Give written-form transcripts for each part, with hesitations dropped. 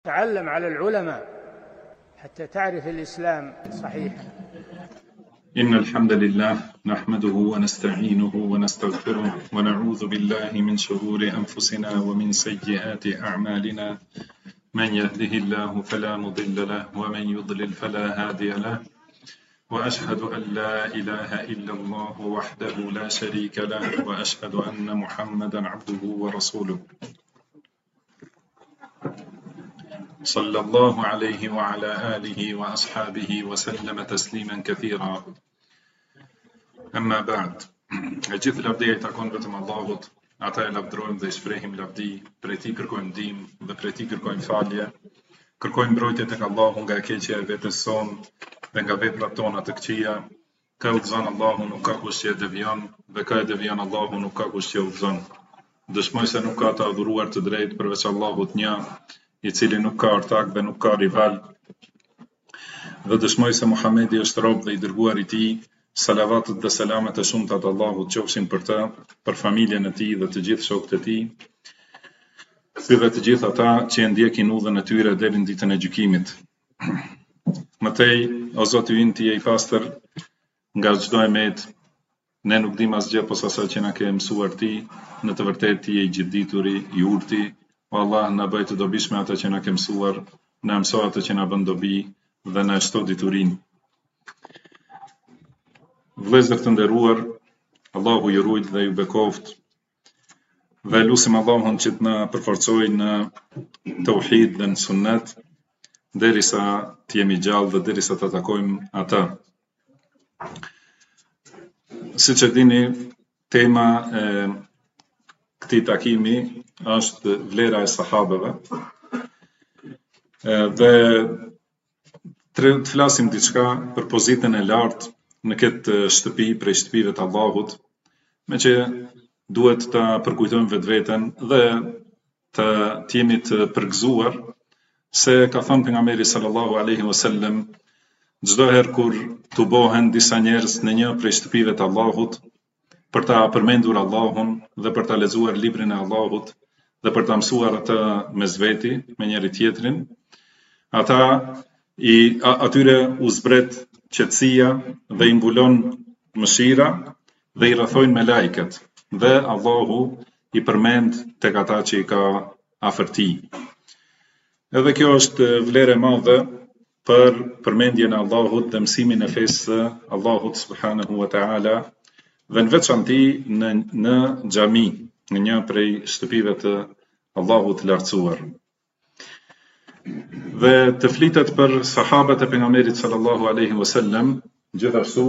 تعلم على العلماء حتى تعرف الإسلام صحيحا. إن الحمد لله نحمده ونستعينه ونستغفره ونعوذ بالله من شرور أنفسنا ومن سيئات أعمالنا. من يهده الله فلا مضل له ومن يضلل فلا هادي له، وأشهد أن لا إله إلا الله وحده لا شريك له، وأشهد أن محمدا عبده ورسوله صلى الله عليه وعلى آله وأصحابه وسلم تسليما كثيرا. أما بعد، gjithë lavdia I takon vetëm Allahut, ata e lavdrojmë dhe I shprehim lavdi, prej Tij kërkojmë ndihmë dhe prej Tij kërkojmë falje, kërkojmë mbrojtje tek Allahu nga keqja e vetes sonë dhe nga veprat tona të këqija. Ka udhëzon Allahu, nuk ka kush që e devion, dhe ka e devion Allahu, nuk ka kush që e udhëzon. Dëshmoj se nuk ka të adhuruar të drejtë përveç Allahut një, I cili nuk ka ortak dhe nuk ka rival. Dhe dëshmoj se Muhamedi është rob dhe I dërguar I Tij. Salavatet dhe selamet e shumta të Allahut qofshin për të, për familjen e tij dhe të gjithë shokët e tij, si dhe të gjithë ata që e ndjekin udhën e tyre deri në ditën e gjykimit. Mëtej, o Zoti ynë, Ti je I pastër nga çdo emet, ne nuk dim asgjë posa sa që na ke mësuar Ti, në të vërtetë Ti je I gjithdituri, I urti, o Allah na bëj të dobishme ata që na ke mësuar, na mëso ato që na bën dobi dhe na shto diturinë. Vëllezër të nderuar, Allahu ju ruaj dhe ju bekoft, dhe lutim Allahun që të na përforcojë në tauhid dhe në sunnet, derisa të jemi gjallë dhe derisa të takojmë ata. Siç e dini, tema e këtij takimi është vlera e sahabeve, dhe të flasim diçka për pozitën e lartë në këtë shtëpi prej shtëpive të Allahut, me që duhet të përkujtojmë vetveten dhe të jemi të përgëzuar se ka thënë pejgamberi sallallahu alaihi wasallam, çdo herë kur të bohen disa njerëz në një prej shtëpive të Allahut për ta përmendur Allahun dhe për ta lexuar librin e Allahut dhe për ta mësuar atë mes veti me njëri tjetrin, atyre u zbret qetësia dhe I mbulon mëshira dhe I rrethojnë me lajket dhe Allahu I përmend tek ata që I ka afër Tij. Edhe kjo është vlerë e madhe për përmendjen e Allahut dhe mësimin e fesë Allahut subhanahu wa taala, dhe në veçanti në xhami, në një prej shtëpive të Allahut të lartësuar. Dhe të flitet për sahabët e pejgamberit sallallahu alaihi wasallam, gjithashtu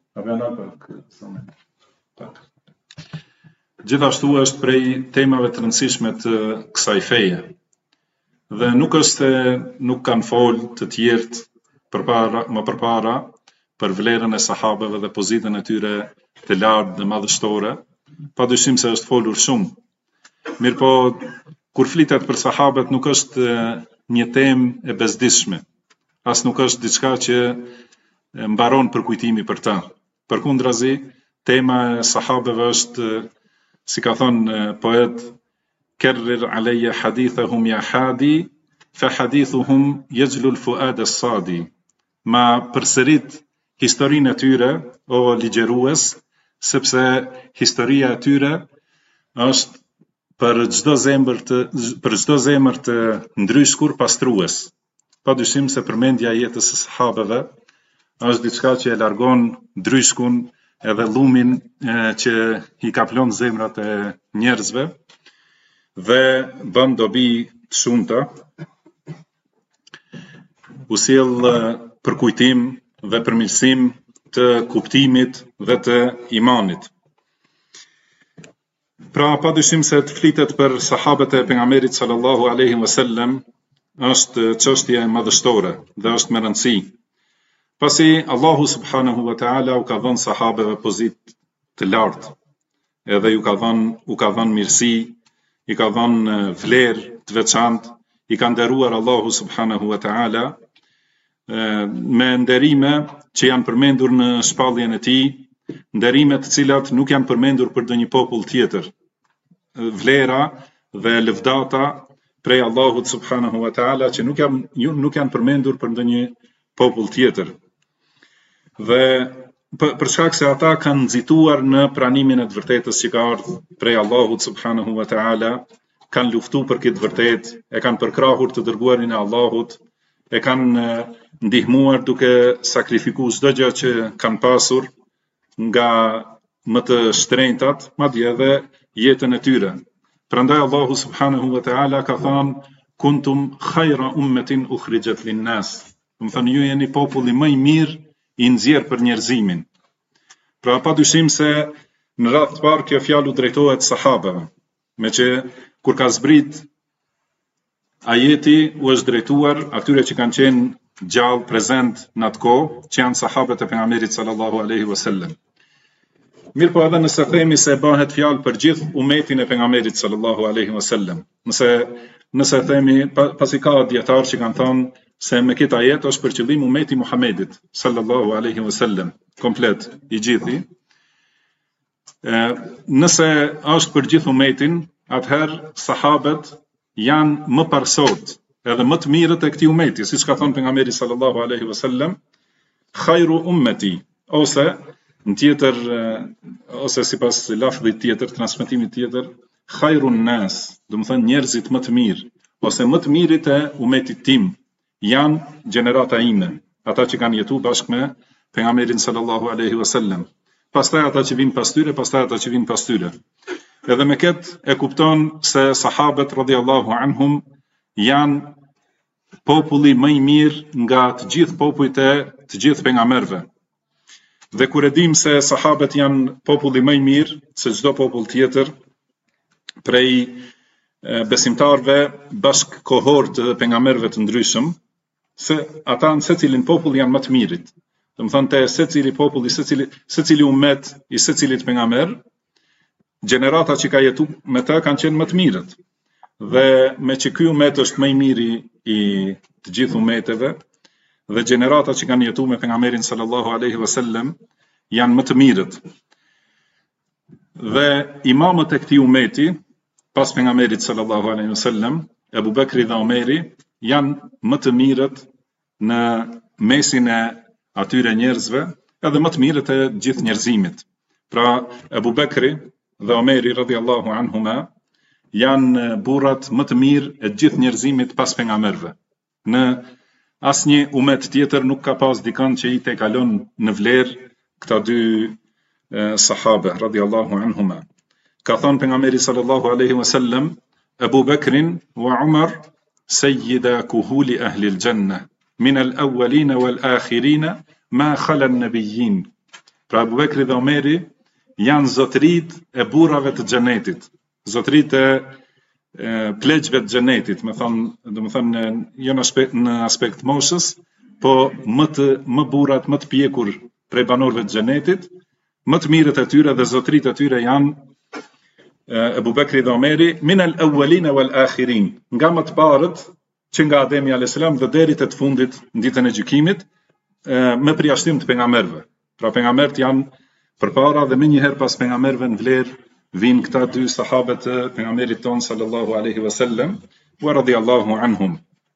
është prej temave të rëndësishme të kësaj feje. Dhe nuk është se nuk kanë folë të tjerët më përpara për vlerën e sahabëve dhe pozitën e tyre të lartë dhe madhështore, padyshim se është folur shumë. Mirëpo, kur flitet për sahabët nuk është një temë e bezdishme, as nuk është diçka që mbaron përkujtimi për ta. Përkundrazi, tema e sahabëve është, si ka thënë poet, kerrir alayya hadithahum ya hadi, fa hadithuhum yajlu al-fuad as-sadi. Ma përsërit historinë e tyre, o ligjerues, sepse historia e tyre është për çdo zemër të ndryshkur pastrues. Padyshim se përmendja e jetës së sahabeve është diçka që e largon ndryshkun edhe llumin që I kaplon zemrat e njerëzve dhe bën dobi të shumta, u sjell përkujtim dhe përmirësim të kuptimit dhe të imanit. Pra, padyshim se të flitet për sahabët e pejgamberit sallallahu alaihi wasallam është çështje e madhështore dhe është me rëndësi. Pasi Allahu subhanahu wa taala u ka dhënë sahabeve pozitë të lartë, edhe u ka dhënë mirësi, I ka dhënë vlerë të veçantë, I ka nderuar Allahu subhanahu wa taala me nderime që janë përmendur në shpalljen e Tij, nderime të cilat nuk janë përmendur për ndonjë popull tjetër. Vlera dhe lëvdata prej Allahut subhanahu wa ta'ala që nuk janë përmendur për ndonjë popull tjetër. Dhe për shkak se ata kanë nxituar në pranimin e të vërtetës që ka ardhur prej Allahut subhanahu wa ta'ala, kanë luftuar për këtë vërtetë, e kanë përkrahur të dërguarin e Allahut, e kanë ndihmuar duke sakrifikuar çdo gjë që kanë pasur nga më të shtrenjtat, madje edhe jetën e tyre. Prandaj Allahu subhanahu wa ta'ala ka thënë kuntum khayra ummatin ukhrijat lin-nas. Do të thonë ju jeni populli më i mirë i nxjerr për njerëzimin. Pra padyshim se në radhë të parë kjo fjalë u drejtohet sahabeve, meqë kur ka zbrit ajeti u është drejtuar atyre që kanë qenë gjallë prezent në atë kohë, që janë sahabët e pejgamberit sallallahu alaihi wasallam. Mirë po edhe nëse themi se bëhet fjalë për gjithë umetin e pejgamberit sallallahu alaihi wasallam. Nëse themi pasi ka dietar që kanë thënë se me këtë ajet është për qëllim umeti Muhamedit sallallahu alaihi wasallam, komplet i gjithi. Nëse është për gjithë umetin, atëherë sahabët janë më parsot edhe më të mirët e këtij umeti, siç ka thënë pejgamberi sallallahu alaihi wasallam, khairu ummati, ose në tjetër, ose sipas lafdhit tjetër, transmetimit tjetër, khairun nas, do të thënë njerëzit më të mirë, ose më të mirët e umetit tim janë gjenerata ime, ata që kanë jetuar bashkë me pejgamberin sallallahu alaihi wasallam. Pastaj ata që vinë pas tyre, pastaj ata që vinë pas tyre. Edhe me këtë e kupton se sahabët radhiyallahu anhum janë populli më i mirë nga të gjithë popujt e të gjithë pejgamberëve. Dhe kur e dim se sahabët janë populli më i mirë se çdo popull tjetër prej besimtarëve bashkëkohor të pejgamberëve të ndryshëm, se ata në secilin popull janë më të mirët. Do të thonë te secili popull, secili ummet i secilit pejgamber, gjenerata që ka jetu me ta kanë qenë më të mirët. Dhe me që ky ummet është më i miri i të gjithë ummeteve, dhe gjenerata që kanë jetu me pejgamberin sallallahu alaihi wasallam janë më të mirët. Dhe imamët e këtij ummeti, pas pejgamberit sallallahu alaihi wasallam, Abu Bekri dhe Omeri, janë më të mirët në mesin e atyre njerëzve, edhe më të mirët e gjithë njerëzimit. Pra Abu Bekri dhe Omeri radhiyallahu anhuma janë burrat më të mirë e gjithë njerëzimit pas pejgamberëve. Në asnjë umet tjetër nuk ka pas dikon që i tekalon në vlerë këta dy sahabe radhiyallahu anhuma. Ka thënë pejgamberi sallallahu alaihi wasallam, Abu Bekrin wa Umar sayyida kuhuli ahli al-janna min al-awwalin wal-akhirin ma khala an-nabiyyin. Pra Abu Bekri dhe Omeri janë zotërit e burrave të xhenetit, zotërit e pleqve të xhenetit, do të thonë jo në aspekt moshës, po më burrat më të pjekur prej banorëve të xhenetit, më të mirët e tyre dhe zotërit e tyre janë Abu Bekri dhe Omeri min al-awwalin wal-akhirin, nga më të parët që nga Ademi alayhis salam dhe deri te të fundit në ditën e gjykimit, me përjashtim të pejgamberëve. Pra pejgamberët janë përpara dhe më njëherë pas pejgamberëve në vlerë vinë këta dy sahabët e pejgamberit ton sallallahu alaihi wasallam wa radiyallahu anhum.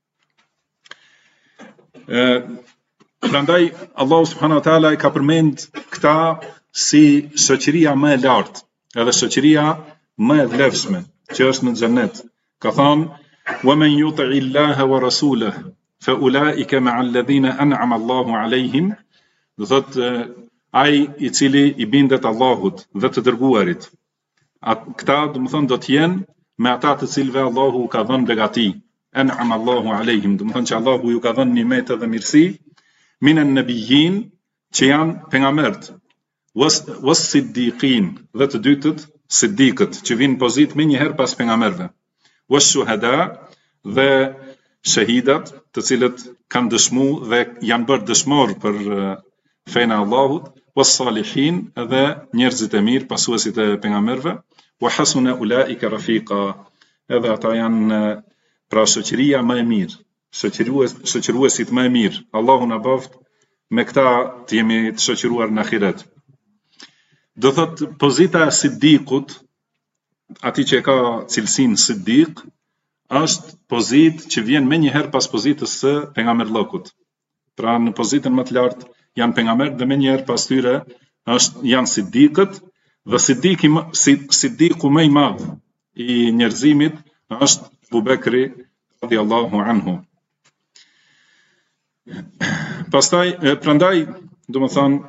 Prandaj Allahu subhanahu wa taala i ka përmend këta si shoqëria më e lartë, edhe shoqëria më e vlefshme që është në xhenet. Ka thënë: "Wa man yuti'i Allaha wa rasulahu fa ulaika ma'a alladhina an'ama Allahu 'alayhim", do thotë ai i cili i bindet Allahut dhe të dërguarit. Këta do të thonë do të jenë me ata të cilëve Allahu ka dhënë begati, an'ama Allahu 'alayhim, do të thonë që Allahu ju ka dhënë nimete dhe mirësi, minan nabiyyin, që janë pejgamberët, was siddiqin, dhe të dytët siddiqët, që vinë pozitë më njëherë pas pejgamberëve, was shuhada, dhe shahidat, të cilët kanë dëshmu dhe janë bërë dëshmor për fenë e Allahut, was salihin, edhe njerëzit e mirë, pasuesit e pejgamberëve, wa hasuna ulaika rafiqa, edhe ata janë pra shoqëria më e mirë, shoqëruesit më e mirë. Allahu na boft me këta të jemi të shoqëruar në ahiret. Do thot pozita e siddiqut, ati që ka cilësinë siddiq, është pozitë që vjen më njëherë pas pozitës së pejgamberllokut. Pra në pozitën më të lartë janë pejgamberët dhe më njëherë pas tyre janë sidikët, dhe sidiku më i madh i njerëzimit është Abu Bekri radiallahu anhu. Pastaj, prandaj, domethënë,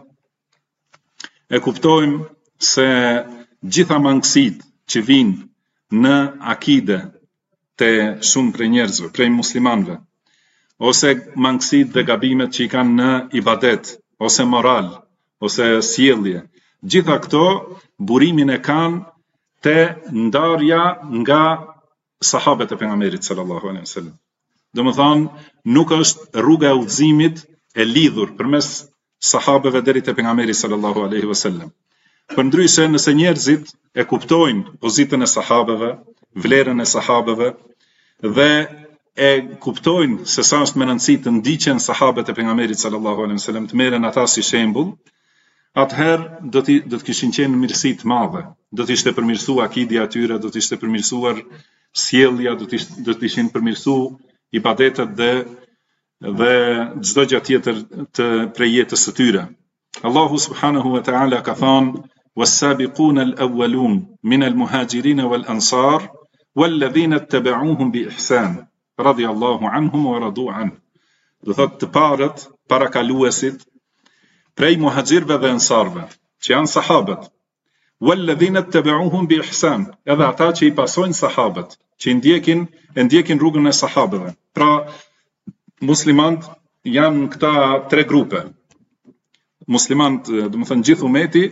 e kuptojmë se gjitha mangësitë që vinë në akide te shumë prej njerëzve, prej muslimanëve, ose mangësitë dhe gabimet që i kanë në ibadet, ose moral, ose sjellje, gjitha këto burimin e kanë te ndarja nga sahabët e pejgamberit sallallahu alaihi wasallam. Domethënë, nuk është rruga e udhëzimit e lidhur përmes sahabëve deri te pejgamberi sallallahu alaihi wasallam. Përndryshe, nëse njerëzit e kuptojnë pozitën e sahabëve, vlerën e sahabëve dhe e kuptojnë se sa është me rëndësi të ndiqen sahabët e pejgamberit sallallahu alaihi wasallam, të merren ata si shembull, atëherë do të kishin qenë mirësi të madhe. Do të ishte përmirësuar akidja e tyre, do të ishte përmirësuar sjellja, do të ishin përmirësuar ibadetet dhe çdo gjë tjetër të prej jetës së tyre. Allahu subhanahu wa ta'ala ka thënë: "Was-sabiquna al-awwalun min al-muhajirin wal-ansar wal-ladhina ittaba'uuhum bi ihsan radiyallahu anhum wa radu an." Do thotë të parët, parakaluesit prej muhaxhirëve dhe ansarëve, që janë sahabët, wal-ladhina ittaba'uuhum bi ihsan, edhe ata që i pasojnë sahabët, që e ndjekin rrugën e sahabëve. Pra, muslimanët janë këta tre grupe. Muslimanët, domethënë gjithë umeti,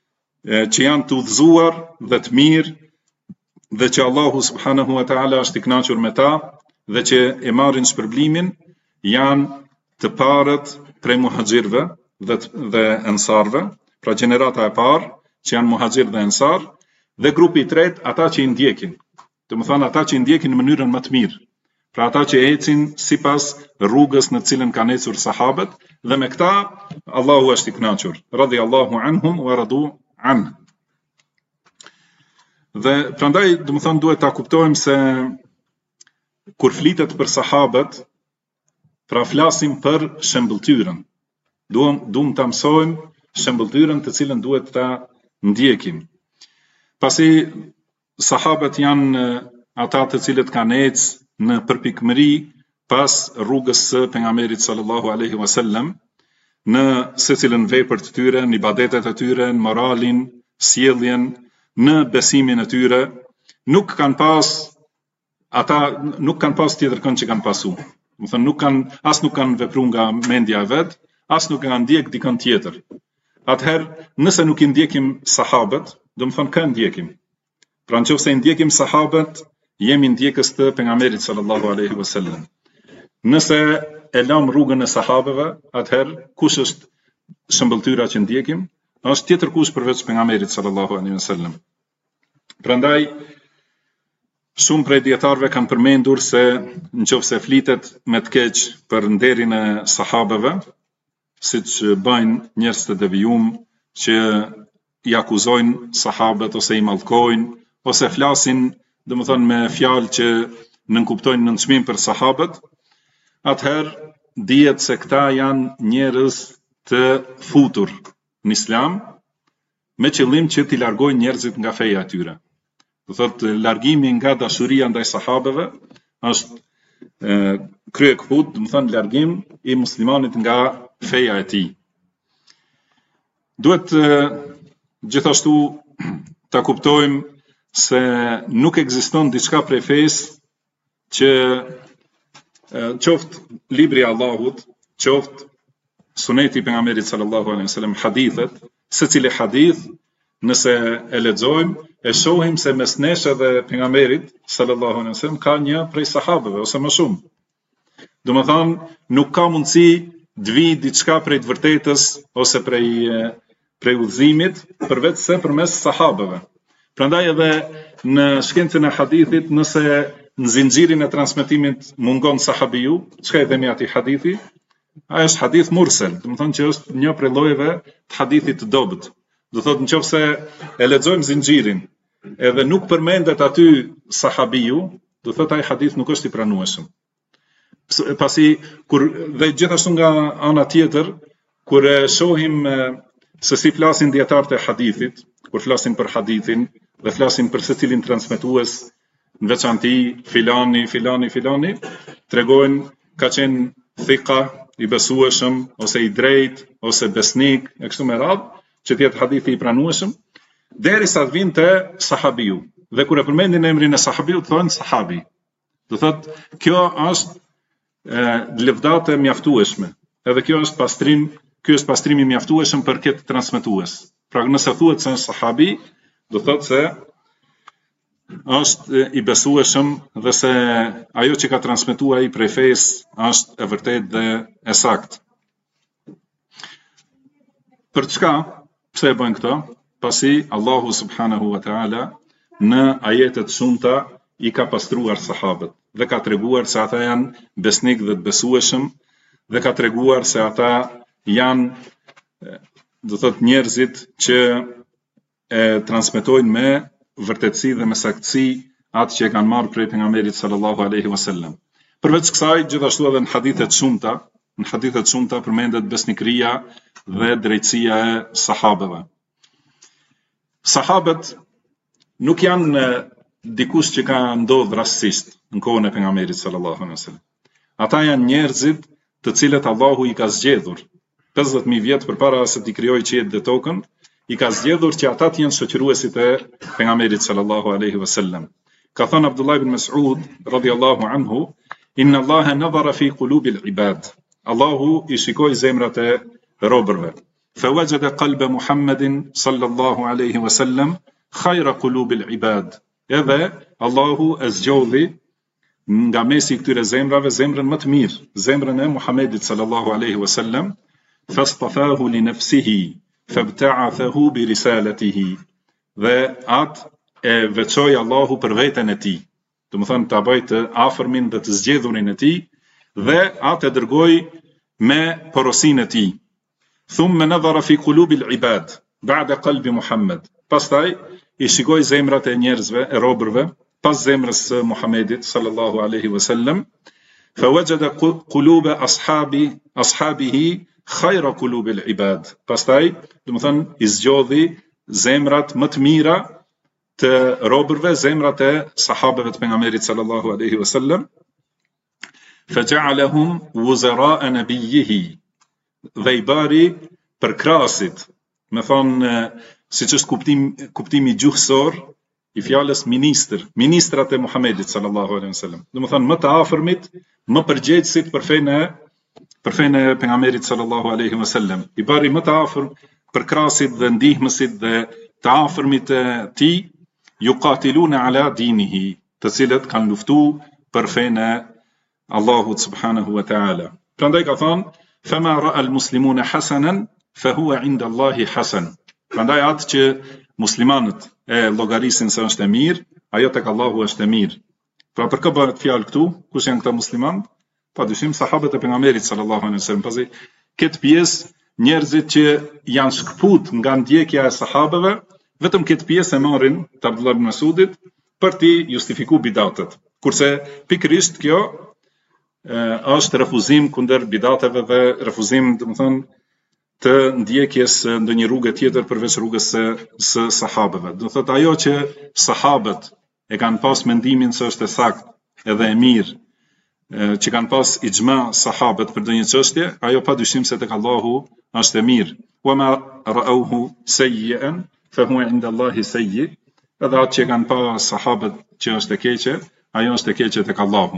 që janë të udhëzuar dhe të mirë, dhe që Allahu subhanahu wa ta'ala është i kënaqur me ta, dhe që e marrin shpërblimin, janë të parët prej muhaxhirëve dhe ansarëve, pra gjenerata e parë, që janë muhaxhir dhe ansar, dhe grupi i tretë, ata që i ndjekin. Domethënë ata që i ndjekin në mënyrën më të mirë. Pra ata që ecin sipas rrugës në cilën kanë ecur sahabët, dhe me këta Allahu është i kënaqur. Radiyallahu anhum wa radu an. Dhe prandaj domethënë duhet ta kuptojmë se kur flitet për sahabët, pra flasim për shembulltyrën. Duam ta mësojmë shembulltyrën të cilën duhet ta ndjekim. Pasi sahabët janë ata të cilët kanë ecë në përpikmëri pas rrugës së pejgamberit sallallahu alaihi wasallam, në secilën vepër të tyre, në ibadetet e tyre, në moralin, sjelljen, në besimin e tyre, nuk kanë pas tjetër kënd që kanë pasu. Do thënë nuk kanë vepruar nga mendja e vet, as nuk kanë ndjek dikën tjetër. Atëherë, nëse nuk i ndjekim sahabët, do të thonë kë ndjekim. Pra nëse i ndjekim sahabët, jemi ndjekës të pejgamberit sallallahu alaihi wasallam. Nëse e lëm rrugën e sahabëve, atëherë kush është shëmbëltyra që ndjekim? Është tjetër kush përveç pejgamberit sallallahu alaihi wasallam. Prandaj shumë prej dietarëve kanë përmendur se nëse flitet me të keq për nderin e sahabëve, siç bëjnë njerëz të devijum që i akuzojnë sahabët ose i mallkojnë ose flasin domethënë me fjalë që nënkuptojnë nënçmim për sahabët, atëherë dihet se këta janë njerëz të futur në islam me qëllim që t'i largojnë njerëzit nga feja e tyre. Do thotë largimi nga dashuria ndaj sahabëve është krye kaput, do të thonë largim i muslimanit nga feja e tij. Duhet gjithashtu ta kuptojmë se nuk ekziston diçka prej fesë që qoftë libri i Allahut, qoftë suneti i pejgamberit sallallahu alaihi wasallam, hadithet, secili hadith nëse e lexojmë e shohim se mes nesh dhe pejgamberit sallallahu alaihi wasallam ka një prej sahabëve ose më shumë. Domethënë nuk ka mundësi të vijë diçka prej të vërtetës ose prej udhëzimit përveç se përmes sahabëve. Prandaj edhe në shkencën e hadithit, nëse në zinxhirin e transmetimit mungon sahabiu, çka e themi atij hadithi? Ai është hadith mursal, do të thonë që është një prej llojeve të hadithit të dobët. Do thotë nëse e lexojmë zinxhirin, edhe nuk përmendet aty sahabiu, do thotë ai hadith nuk është i pranueshëm. Pasi kur dhe gjithashtu nga ana tjetër, kur shohim se si flasin dietarët e hadithit, kur flasin për hadithin dhe flasin për secilin transmetues, në veçanti filani, tregojnë ka qenë thika, i besueshëm, ose i drejt, ose besnik, e kështu me radhë, që tjetë hadithi i pranueshëm, derisa të vinë te sahabiu. Dhe kur e përmendin emrin e sahabiu, thonë sahabi. Do thotë, kjo është lëvdate mjaftueshme. Edhe kjo është pastrimi mjaftueshëm për këtë transmetues. Pra nëse thuhet se është sahabi, do thotë se është i besueshëm dhe se ajo që ka transmetuar ai prej fesë është e vërtetë dhe e saktë. Për çka? Pse e bëjnë këto? Pasi Allahu subhanahu wa taala në ajetet shumta i ka pastruar sahabët dhe ka treguar se ata janë besnik dhe të besueshëm dhe ka treguar se ata janë, do thotë, njerëzit që e transmetojnë me vërtetësi dhe me saktësi atë që e kanë marrë prej pejgamberit sallallahu alaihi wasallam. Përveç kësaj, gjithashtu edhe në hadithet shumta përmendet besnikëria dhe drejtësia e sahabëve. Sahabët nuk janë dikush që ka ndodhur rastësisht në kohën e pejgamberit sallallahu alaihi wasallam. Ata janë njerëzit të cilët Allahu i ka zgjedhur 50.000 vjet përpara se t'i krijojë qiellin dhe tokën, i ka zgjedhur që ata të jenë shoqëruesit e pejgamberit sallallahu alaihi wasallam. Ka thënë Abdullah ibn Mas'ud radhiyallahu anhu, inna Allaha nadhara fi qulubil ibad. Allahu i shikoi zemrat e robërve. Fa wajada qalba Muhammadin sallallahu alaihi wasallam khayra qulubil ibad. Edhe Allahu e zgjodhi nga mesi këtyre zemrave zemrën më të mirë, zemrën e Muhammedit sallallahu alaihi wasallam, fastafahu li nafsihi fabta'athahu bi risalatihi. Dhe atë e veçoi Allahu për veten e tij. Do të thonë ta bëj të afërmin dhe të zgjedhurin e tij dhe atë e dërgoi me porosinë e tij. Thumma nadhara fi qulubil ibad ba'da qalbi Muhammad. Pastaj i shikoi zemrat e njerëzve, e robërve, pas zemrës së Muhammedit sallallahu alaihi wasallam, fa wajada quluba ashabihi khayra qulubil ibad. Pastaj, do të thonë, i zgjodhi zemrat më të mira të robërve, zemrat e sahabëve të pejgamberit sallallahu alaihi wasallam, fa ja'alahum wuzara'a nabiyhi. Dhe i bari për krasit, me thonë, siç është kuptimi gjuhësor i fjalës ministrat e Muhammedit sallallahu alaihi wasallam. Do të thonë më të afërmit, më përgjegjësit për fenë e pejgamberit sallallahu alaihi wasallam. I bari më të afër për krasit dhe ndihmësit dhe të afërmit e tij, yuqatiluna ala dinihi, të cilët kanë luftuar për fenë e Allahut subhanahu wa taala. Prandaj ka thonë, fama ra'a al-muslimuna hasanan fa huwa 'inda Allahi hasan. Prandaj atë që muslimanët e llogarisin se është e mirë, ajo tek Allahu është e mirë. Pra për kë bëhet fjalë këtu? Kush janë këta muslimanë? Padyshim sahabët e pejgamberit sallallahu alaihi wasallam. Pasi këtë pjesë njerëzit që janë shkput nga ndjekja e sahabëve, vetëm këtë pjesë e marrin të Abdullah ibn Mas'udit për t'i justifikuar bidatet. Kurse pikërisht kjo është refuzim kundër bidateve dhe refuzim, domethënë, të ndjekjes ndonjë rrugë tjetër përveç rrugës së sahabëve. Do thotë ajo që sahabët e kanë pas mendimin se është e saktë edhe e mirë, që kanë pas ixhma sahabët për ndonjë çështje, ajo padyshim se tek Allahu është e mirë. Wa ma ra'awhu sayyi'an fa huwa 'inda Allahi sayyi'. Edhe atë që kanë pas sahabët që është e keqe, ajo është e keqe tek Allahu.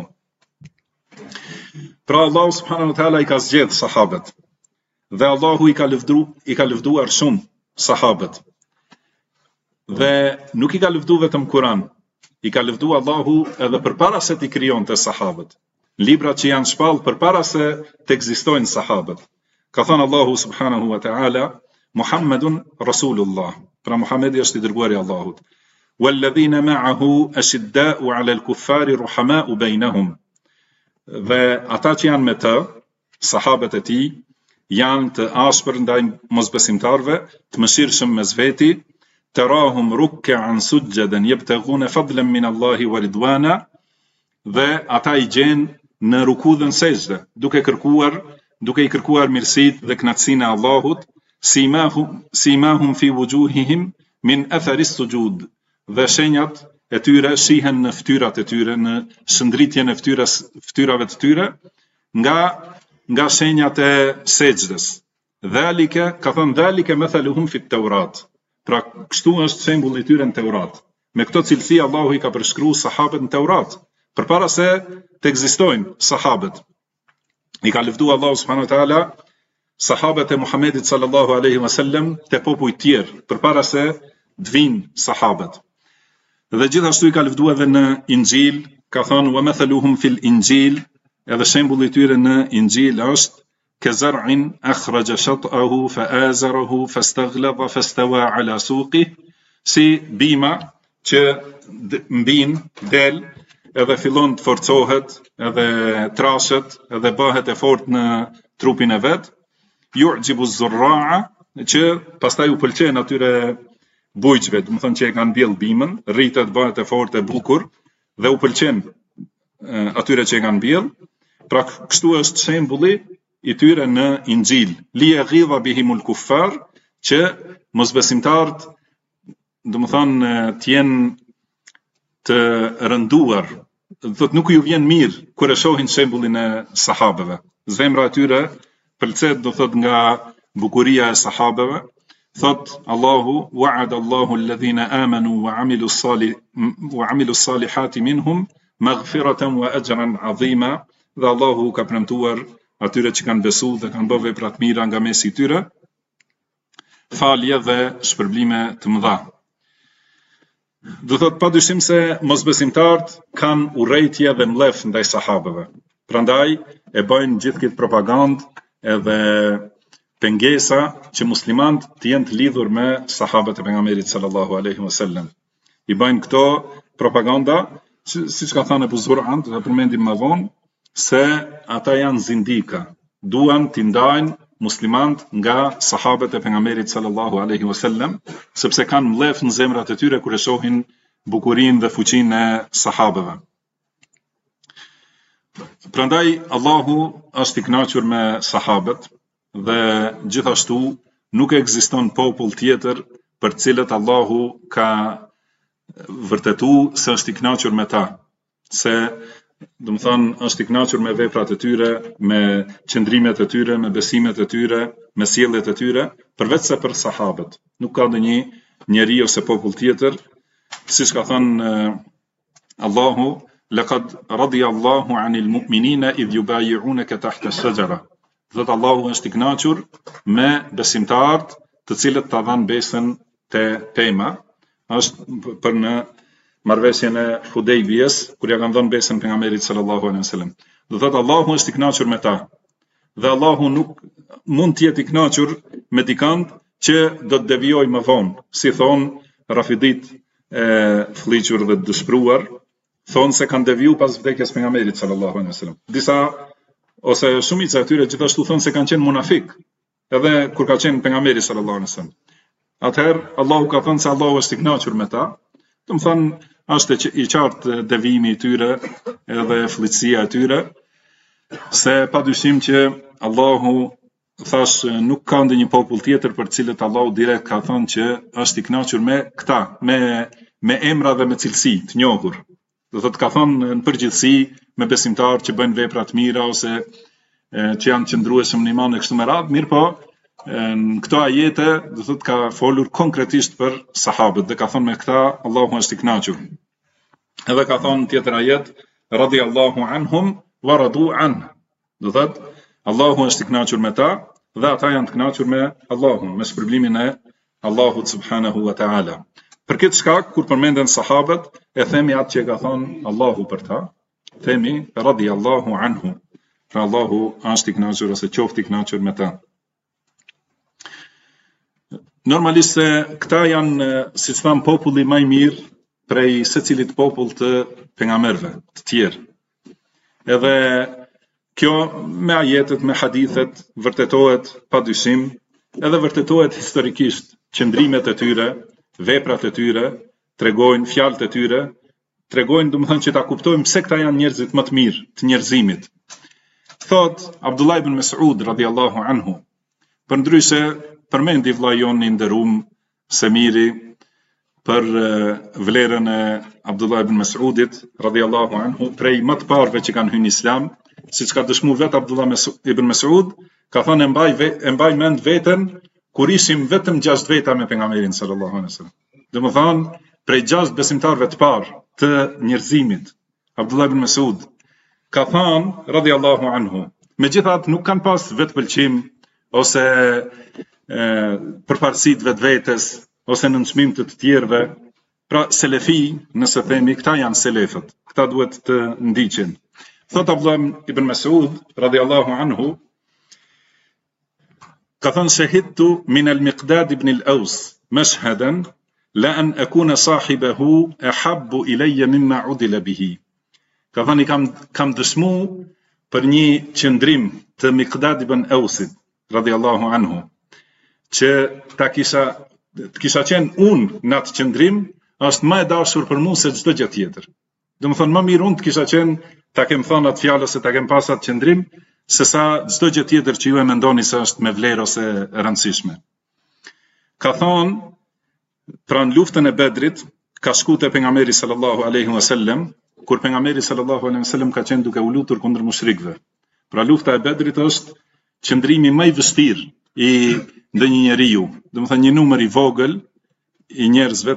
Pra Allahu subhanahu wa taala i ka zgjedh sahabët. Dhe Allahu i ka lëvduar shumë sahabët. Dhe nuk i ka lëvduar vetëm Kur'an, i ka lëvduar Allahu edhe përpara se t'i krijonte sahabët. Librat që janë shpallë përpara se të ekzistojnë sahabët. Ka thënë Allahu subhanahu wa ta'ala, Muhammedun Rasulullah. Pra Muhammedi është i dërguari i Allahut. Walladhina ma'ahu ashidda'u 'ala al-kuffari ruhama'u bainahum. Dhe ata që janë me të, sahabët e tij, janë të ashpër ndaj mosbesimtarve, të mëshirshëm mes veti, tarahum ruk'an sujjadan yabtaghuna fadlan min Allahi wa ridwana. dhe ata i gjenë në ruku dhe në sejdë, duke i kërkuar mirësitë dhe kënaqësinë e Allahut, simahum fi wujuhihim min athari sujud, dhe shenjat e tyre shihen në fytyrat e tyre, në shndritjen e fytyrave të tyre, nga shenjat e sejdës. Dhalike, ka thënë dhalike mathaluhum fi Taurat. Pra kështu është shembulli i tyre në Teurat. Me këto cilësi Allahu i ka përshkruar sahabët në Teurat, përpara se të ekzistojnë sahabët. I ka lëvdu Allahu subhanahu wa taala sahabët e Muhamedit sallallahu alaihi wasallam te popujt tjerë, përpara se të vinë sahabët. Dhe gjithashtu i ka lëvdu edhe në Injil, ka thënë wa mathaluhum fil Injil, edhe shembulli i tyre në Injil është كزرع أخرج شطأه فآزره فاستغلظ فاستوى على سوقه, si bima që mbin, del, edhe fillon të forcohet, edhe trashet, edhe bëhet e fort në trupin e vet, yu'jibu az-zurra'a, që pastaj u pëlqen atyre bujqve, do të thonë që e kanë mbjell bimën, rritet, bëhet e fort, e bukur, dhe u pëlqen atyre që e kanë mbjell. Pra kështu është shembulli i tyre në Injil, li yaghidha bihimul kuffar, që mosbesimtarët, do të thonë, të jenë të rënduar, thotë nuk ju vjen mirë kur e shohin shembullin e sahabeve. Zemra e tyre pëlqet, do thotë, nga bukuria e sahabeve. Thot Allahu, wa'ada Allahu alladhina amanu wa amilu salihati minhum maghfiratan wa ajran 'azima, dhe Allahu ka premtuar atyre që kanë besu dhe kanë bërë vepra të mira nga mesi i tyre, falje dhe shpërblime të mëdha. Do thot padyshim se mosbesimtarët kanë urrejtje dhe mlef ndaj sahabeve. Prandaj e bëjnë gjithë këtë propagandë edhe pengesa që muslimanët të jenë të lidhur me sahabët e pejgamberit sallallahu alaihi wasallam. I bëjnë këto propaganda, siç ka thënë Abu Zur'an, do ta përmendim më vonë, se ata janë zindika, duan t'i ndajnë muslimanët nga sahabët e pejgamberit sallallahu alaihi wasallam, sepse kanë mlef në zemrat e tyre kur e shohin bukurinë dhe fuqinë e sahabëve. Prandaj Allahu është i kënaqur me sahabët, dhe gjithashtu nuk ekziston popull tjetër për cilët Allahu ka vërtetuar se është i kënaqur me ta, se do të thonë është i kënaqur me veprat e tyre, me qëndrimet e tyre, me besimet e tyre, me sjelljet e tyre, përveç se për sahabët. Nuk ka ndonjë njeri ose popull tjetër, siç ka thënë Allahu, laqad radiyallahu 'anil mu'minina idh yubayyi'unaka tahta ash-shajara. Thotë Allahu është i kënaqur me besimtarët, të cilët ta dhanë besën te tema, është për në marrëveshjen e Hudejbijës, kur ja kanë dhënë besën pejgamberit sallallahu alaihi wasallam. Do thotë Allahu është i kënaqur me ta. Dhe Allahu nuk mund të jetë i kënaqur me dikant që do të devijojë më vonë, si thon Rafidit e fliqur dhe dëshpëruar, thonë se kanë deviju pas vdekjes pejgamberit sallallahu alaihi wasallam. Disa ose shumica e tyre gjithashtu thonë se kanë qenë munafik, edhe kur ka qenë pejgamberi sallallahu alaihi wasallam. Atëherë Allahu ka thënë se Allahu është i kënaqur me ta. Do të thonë është i qartë devijimi i tyre edhe fllitësia e tyre, se padyshim që Allahu thash nuk ka ndonjë popull tjetër për cilët Allahu direkt ka thënë që është i kënaqur me këta, me emra dhe me cilësi të njohur. Do thotë ka thënë në përgjithësi me besimtarë që bëjnë vepra të mira ose që janë qëndrueshëm në iman e kështu me radhë, mirë po në këto ajete do thotë ka folur konkretisht për sahabët dhe ka thënë me këta Allahu është i kënaqur. Edhe ka thënë në tjetër ajet radiyallahu anhum wa radu an. Do thotë Allahu është i kënaqur me ta dhe ata janë të kënaqur me Allahun, me shpërblimin e Allahut subhanahu wa taala. Për këtë shkak kur përmenden sahabët e themi atë që ka thënë Allahu për ta, themi radiyallahu anhu. Pra Allahu është i kënaqur ose qoftë i kënaqur me ta. Normalisht se këta janë, siç tham, populli më i mirë prej secilit popull të pejgamberëve të tjerë. Edhe kjo me ajetet, me hadithet vërtetohet padyshim, edhe vërtetohet historikisht, qëndrimet e tyre, veprat e tyre, tregojnë fjalët e tyre, tregojnë domethënë që ta kuptojmë pse këta janë njerëzit më të mirë të njerëzimit. Thot Abdullah ibn Mas'ud radhiyallahu anhu, përndryshe përmendi vllai jon i nderuar Semiri për vlerën e Abdullah ibn Mas'udit radhiyallahu anhu, prej më të parëve që kanë hyrë në Islam, siç ka dëshmuar vetë Abdullah ibn Mas'ud, ka thënë e mbaj mend veten kur ishim vetëm 6 veta me pejgamberin sallallahu alaihi wasallam. Domethënë prej 6 besimtarëve të parë të njerëzimit, Abdullah ibn Mas'ud ka thënë radhiyallahu anhu, megjithatë nuk kanë pas vetpëlqim ose përparësi të vetvetes ose nënçmim të tjerëve. Pra selefi, nëse themi, këta janë selefët, këta duhet të ndiqen. Thot Abdullah ibn Mas'ud radhiyallahu anhu, ka thënë shahidtu min al-Miqdad ibn al-Aws mashhadan la an akuna sahibahu ahabbu ilayya mimma udila bihi. Ka thënë kam dëshmu për një qëndrim të Miqdad ibn Awsit radhiyallahu anhu, që kisha qenë unë në atë qëndrim, është më e dashur për mua se çdo gjë tjetër. Domethënë më mirë unë të kisha qenë, ta kem thënë atë fjalë ose ta kem pas atë qëndrim, sesa çdo gjë tjetër që ju e mendoni se është me vlerë ose e rëndësishme. Ka thonë, pra në luftën e Bedrit, ka shku te pejgamberi sallallahu alaihi wasallam, kur pejgamberi sallallahu alaihi wasallam ka qenë duke u lutur kundër mushrikëve. Pra lufta e Bedrit është qëndrimi më i vështirë i ndonjë njeriu. Domethënë një numër i vogël i njerëzve,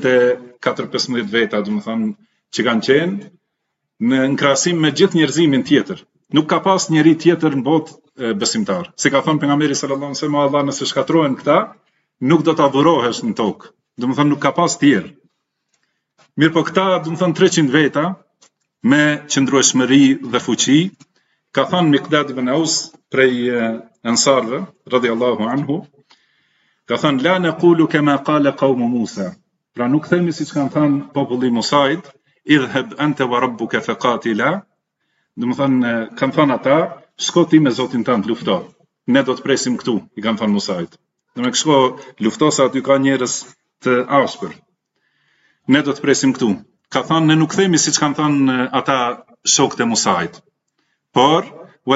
315 veta, domethënë që kanë qenë në krahasim me gjithë njerëzimin tjetër. Nuk ka pas njeri tjetër në botë besimtar. Si ka thënë pejgamberi sallallahu alaihi wasallam, Allah nëse shkatrohen këta, nuk do ta dhurohesh në tokë. Domethënë nuk ka pas tjerë. Mirë po këta, domethënë 300 veta me qëndrueshmëri dhe fuqi, ka thënë Miqdad ibn Aws prej ansarve radhiyallahu anhu, ka thënë la naqulu kama qala qaum Musa. Pra nuk themi siç kanë thënë populli Musait, idhhab anta wa rabbuka faqatila. Domethënë kanë thënë ata, shko ti me Zotin tënd lufto. Ne do të presim këtu, i kanë thënë Musait. Domethënë shko lufto se aty ka njerëz të ashpër. Ne do të presim këtu. Ka thënë ne nuk themi siç kanë thënë ata shokët e Musait. Por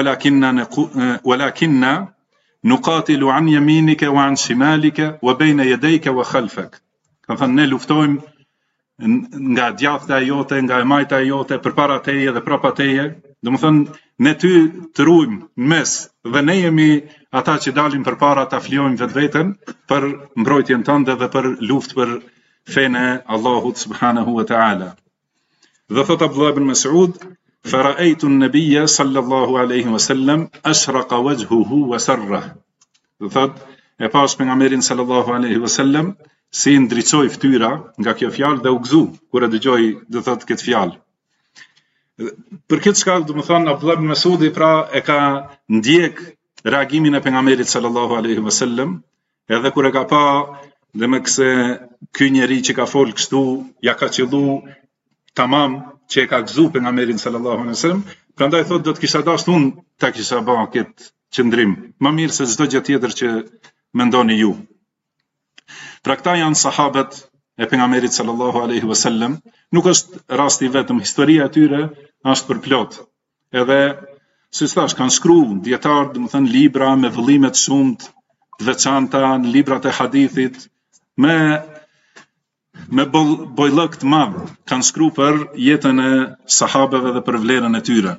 walakinna nuqatilu an yaminika wa an shimalika wa bayna yadayka wa khalfak. Ka thënë ne luftojmë nga djathta jote, nga e majta jote, përpara teje dhe prapa teje. Domethënë ne ty të ruajmë në mes dhe ne jemi ata që dalim përpara ta flijojmë vetveten për mbrojtjen tënde dhe për luftë për fenë e Allahut subhanahu wa ta'ala. Dhe thot Abdullah ibn Mas'ud, fara'aytu an-nabiyya sallallahu alaihi wasallam ashraqa wajhuhu wa sarrah. Dhe thot e pas pejgamberin sallallahu alaihi wasallam si ndriçoi fytyra nga kjo fjalë dhe u gëzu kur e dëgjoi, do thot këtë fjalë. Për këtë shkak, domethënë Abdullah ibn Mas'udi pra e ka ndjek reagimin e pejgamberit sallallahu alaihi wasallam, edhe kur e ka pa dhe me këse ky njeri që ka fol kështu, ja ka qellu tamam që e ka gëzu pejgamberin sallallahu alaihi wasallam, prandaj thot do të kisha dashur unë ta kisha bërë këtë qëndrim, më mirë se çdo gjë tjetër që mendoni ju. Pra këta janë sahabët e pejgamberit sallallahu alaihi wasallam, nuk është rasti vetëm, historia e tyre është përplot. Edhe si thash kanë shkruar dietar, domethënë libra me vëllime të shumtë, të veçanta, në librat e hadithit, me bojllëk të madh kanë shkruar për jetën e sahabeve dhe për vlerën e tyre.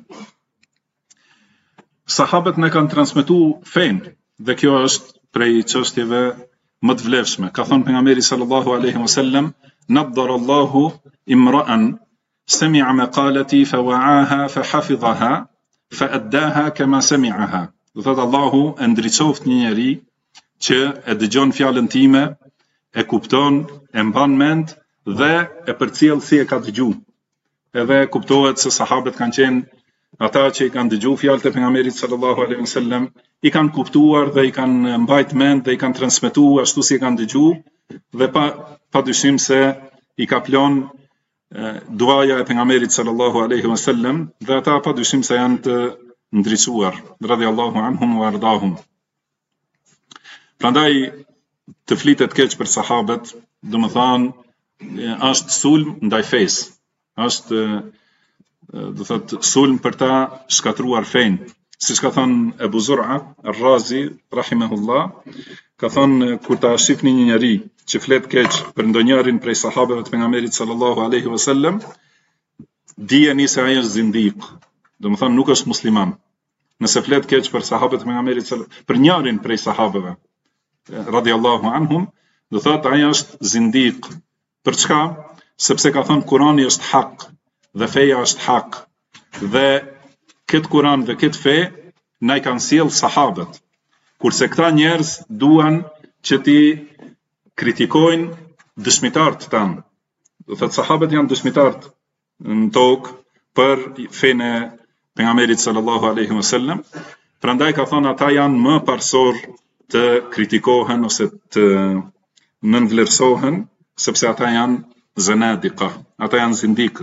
Sahabët ne kanë transmetuar fenë dhe kjo është prej çështjeve më të vlefshme. Ka thënë pejgamberi sallallahu alaihi wasallam, naddara Allahu imra'an sami'a maqalati fa wa'aha fa hafidhaha fa addaha kama sami'aha. Do thotë Allahu e ndriçoft një njeri që e dëgjon fjalën time, e kupton, e mban mend dhe e përcjell si e ka dëgjuar. Edhe kuptohet se sahabët kanë qenë ata që i kanë dëgjuar fjalët e pejgamberit sallallahu alaihi wasallam, i kanë kuptuar dhe i kanë mbajt mend dhe i kanë transmetuar ashtu si e kanë dëgjuar dhe padyshim se i ka plon duaja e pejgamberit sallallahu alaihi wasallam dhe ata padyshim se janë të ndriçuar radhiyallahu anhum wa ardahum. Prandaj të flitet keq për sahabët, domethënë është sulm ndaj fesë. është do thot sulm për ta shkatruar fenë. Siç ka thënë Ebu Zur'a Ar-Razi rahimahullah, ka thënë kur ta shihni një njeri që flet keq për ndonjërin prej sahabeve të pejgamberit sallallahu alaihi wasallam, dijeni se ai është zindiq. Domethënë nuk është musliman. Nëse flet keq për sahabët e pejgamberit për njërin prej sahabeve radhiyallahu anhum, do thotë ai është zindiq. Për çka? Sepse ka thënë Kurani është hak dhe feja është hak. Dhe këtë Kur'an dhe këtë fe na i kanë sjell sahabët. Kurse këta njerëz duan që ti kritikojnë dëshmitarët tanë. Do thotë sahabët janë dëshmitarët në tokë për fenë e pejgamberit sallallahu alaihi wasallam. Prandaj ka thënë ata janë më parsor të kritikohen ose të nënvlerësohen, sepse ata janë zanadiqa, ata janë zindikë.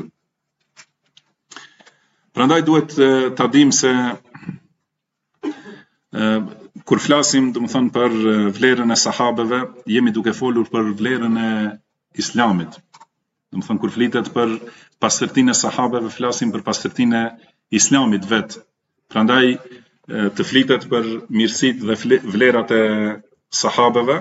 Prandaj duhet ta dim se kur flasim, domethënë për vlerën e sahabeve, jemi duke folur për vlerën e Islamit. Domethënë kur flitet për pastërtinë e sahabeve, flasim për pastërtinë e Islamit vet. Prandaj të flitet për mirësitë dhe vlerat e sahabeve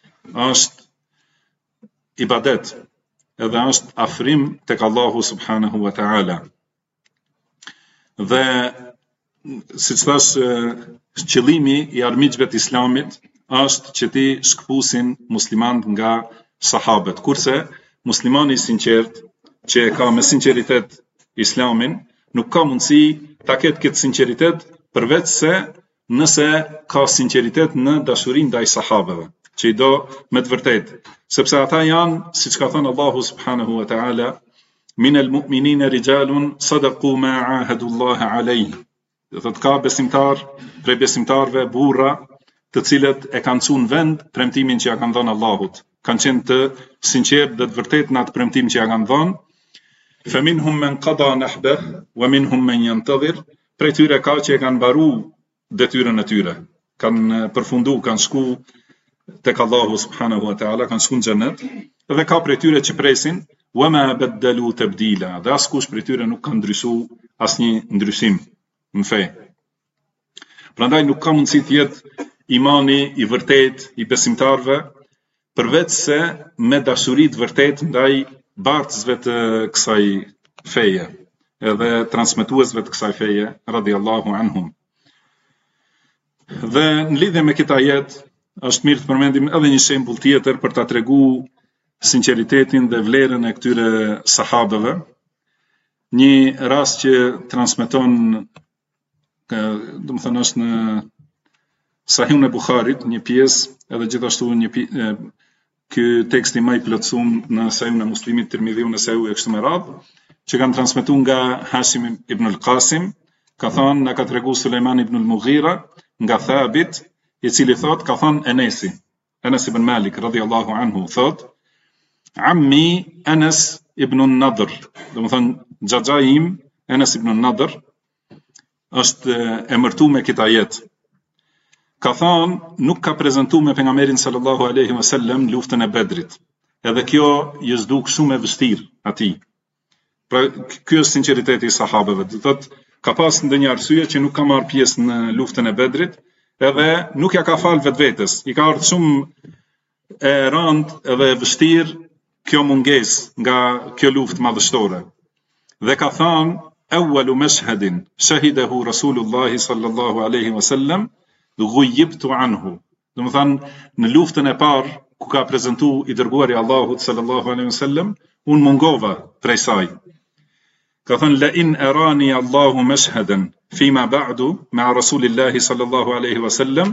është ibadet, edhe është afrim tek Allahu subhanahu wa ta'ala. Dhe siç thash, qëllimi i armiqve të Islamit është që ti shkëpusin muslimanët nga sahabët. Kurse muslimani i sinqert që ka me sinqeritet Islamin, nuk ka mundësi ta ketë këtë sinqeritet përveç se nëse ka sinqeritet në dashurinë ndaj sahabëve, që i do me të vërtetë, sepse ata janë, siç ka thënë Allahu subhanahu wa ta'ala, min al-mu'minina rijalun sadaqu ma ahadu Allah alayhi. Do thotë ka besimtar, prej besimtarve burra, të cilët e kanë çuar në vend premtimin që ja kanë dhënë Allahut. Kanë qenë të sinqertë dhe të vërtetë në atë premtim që ja kanë dhënë. Fa minhum man qada nahbah wa minhum man yantazir. Prej tyre ka që e kanë mbaru detyrën e tyre. Kanë përfundu, kanë shku tek Allahu subhanahu wa ta'ala, kanë shku në xhenet. Dhe ka prej tyre që presin wa ma badalu tabdila. Dhe askush prej tyre nuk ka ndryshuar asnjë ndryshim në fe. Prandaj nuk ka mundësi të jetë imani i vërtet i besimtarve përveç se me dashuri të vërtetë ndaj bartësve të kësaj feje, edhe transmetuesve të kësaj feje radhiyallahu anhum. Dhe në lidhje me këtë ajet është mirë të përmendim edhe një shembull tjetër për ta treguar sinqeritetin dhe vlerën e këtyre sahabeve. Një rast që transmeton, domethënë është në Sahihun e Bukharit, një pjesë, edhe gjithashtu ky teksti më i plotësuar në Sahihun e Muslimit, Tirmidhiun e Sahihun e kështu me radhë, që kanë transmetuar nga Hashim ibn al-Qasim, ka thënë na ka treguar Sulejman ibn al-Mughira nga Thabit, i cili thot ka thënë Anas ibn Malik radhiyallahu anhu thot, Ammi Anas ibn al-Nadr, domethënë xhaxha im Anas ibn al-Nadr është emërtuar me këtë ajet. Ka thënë nuk ka prezantuar me pejgamberin sallallahu alaihi wasallam luftën e Bedrit. Edhe kjo i zduk shumë e vështirë atij. Pra ky është sinqeriteti i sahabeve. Do thotë ka pas ndonjë arsye që nuk ka marrë pjesë në luftën e Bedrit, edhe nuk ja ka fal vetvetes. I ka ardhur shumë e rëndë edhe e vështirë kjo mungesë nga kjo luftë madhështore. Dhe ka thënë awwalu mashhadin shahidahu Rasulullah sallallahu alaihi wasallam ghuyibtu anhu. Domethënë në luftën e parë ku ka prezantuar i dërguari i Allahut sallallahu alaihi wasallam, unë mungova prej saj. Ka thënë la in arani Allahu mashhadan fima ba'du ma'a Rasulillahi sallallahu alaihi wasallam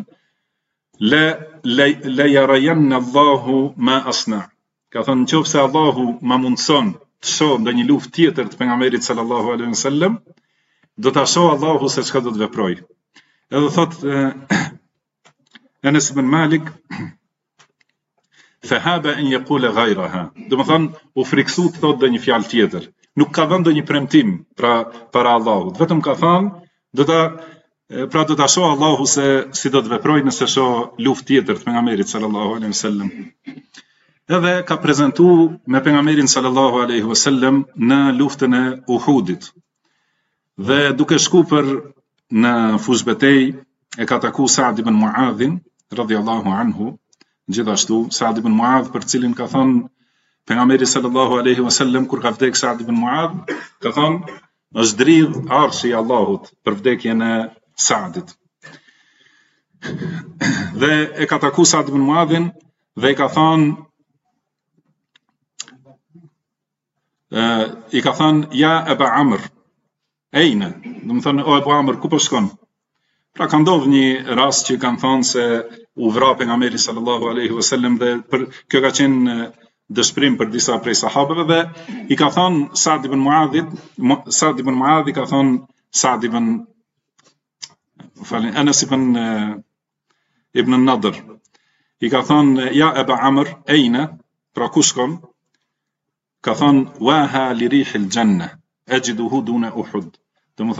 la yarayanna Allahu ma asna. Ka thënë nëse Allahu ma mundson të shoh ndonjë luftë tjetër të pejgamberit sallallahu alaihi wasallam, do ta shoh Allahu se çka do të veproj. Edhe thot Anas ibn Malik fahaba an yaqula ghayraha. Domethënë u friksu të thotë një fjalë tjetër. Nuk ka dhënë ndonjë premtim para Allahut. Vetëm ka thënë do ta shoh Allahu se si do të veproj nëse shoh luftë tjetër të pejgamberit sallallahu alaihi wasallam. edhe ka prezentu me pejgamberin sallallahu alaihi wasallam në luftën e Uhudit. Dhe duke shku për në fushbetej e ka taku Sa'd ibn Muadhin radhiyallahu anhu, gjithashtu Sa'd ibn Muadh për cilin ka thënë pejgamberi sallallahu alaihi wasallam kur ka vdek Sa'd ibn Muadh, ka thënë është dridh arshi i Allahut për vdekjen e Sa'dit. Dhe e ka taku Sa'd ibn Muadhin dhe i ka thënë ja Aba Amr, ejne, do më thënë, o Abu Amr, ku po shkon? Pra ka ndodhur një rast që kanë thënë se u vra pejgamberi sallallahu alaihi wasallam dhe kjo ka qenë dëshpërim për disa prej sahabëve dhe i ka thënë Sa'd ibn Muadh i ka thënë Sa'd ibn Anas ibn Nadr i ka thënë ja Aba Amr, ejne, pra ku shkon? Ka thënë waha li rihil janna ajiduhu duna Uhud. Do më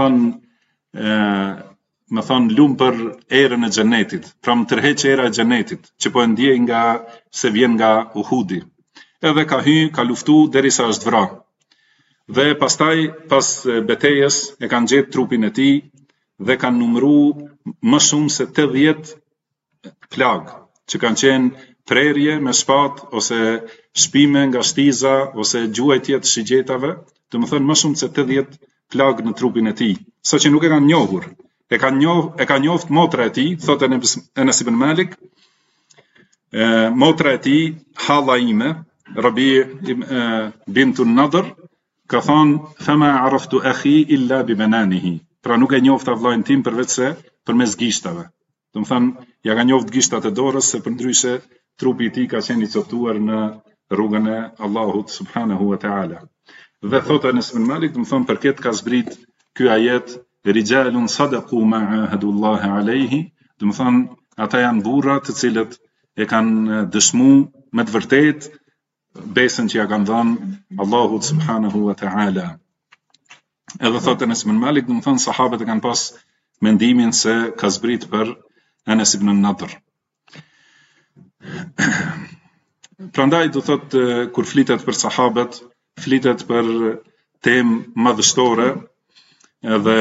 thënë lumë për erën e xhenetit, pra më tërheq era e xhenetit, që po e ndjej nga se vjen nga Uhudi. Edhe ka ka luftu derisa është vra. Dhe pastaj pas betejës e kanë gjetë trupin e tij dhe kanë numëru më shumë se 80 plag, që kanë qenë prerje me shpatë ose shpime nga shtiza ose gjuajtje të shigjetave, do më thënë më shumë se 80 plag në trupin e tij, sa që nuk e kanë njohur. E ka njoft motra e tij, thotë Anas ibn Malik, motra e tij, halla ime, Rabi bintun Nadr, ka thonë fama araftu akhi illa bi bananihi. Pra nuk e njofta vllajin tim përveç se përmes gishtave. Do më thënë, ja ka njoft gishtat e dorës se përndryshe trupi i tij ka qenë i coptuar në rrugën e Allahut subhanahu wa ta'ala. Dhe thotë Anas ibn Malik, do më thënë për këtë ka zbrit ky ajet rijalun sadaqu ma ahadullahi alayhi, do më thënë ata janë burra të cilët e kanë dëshmu me të vërtet besën që ja kanë dhënë Allahut subhanahu wa ta'ala. Edhe thotë Anas ibn Malik, do më thënë sahabët e kanë pas mendimin se ka zbrit për Anas ibn Nadr. Prandaj do thotë kur flitet për sahabët, flitet për temë madhështore, edhe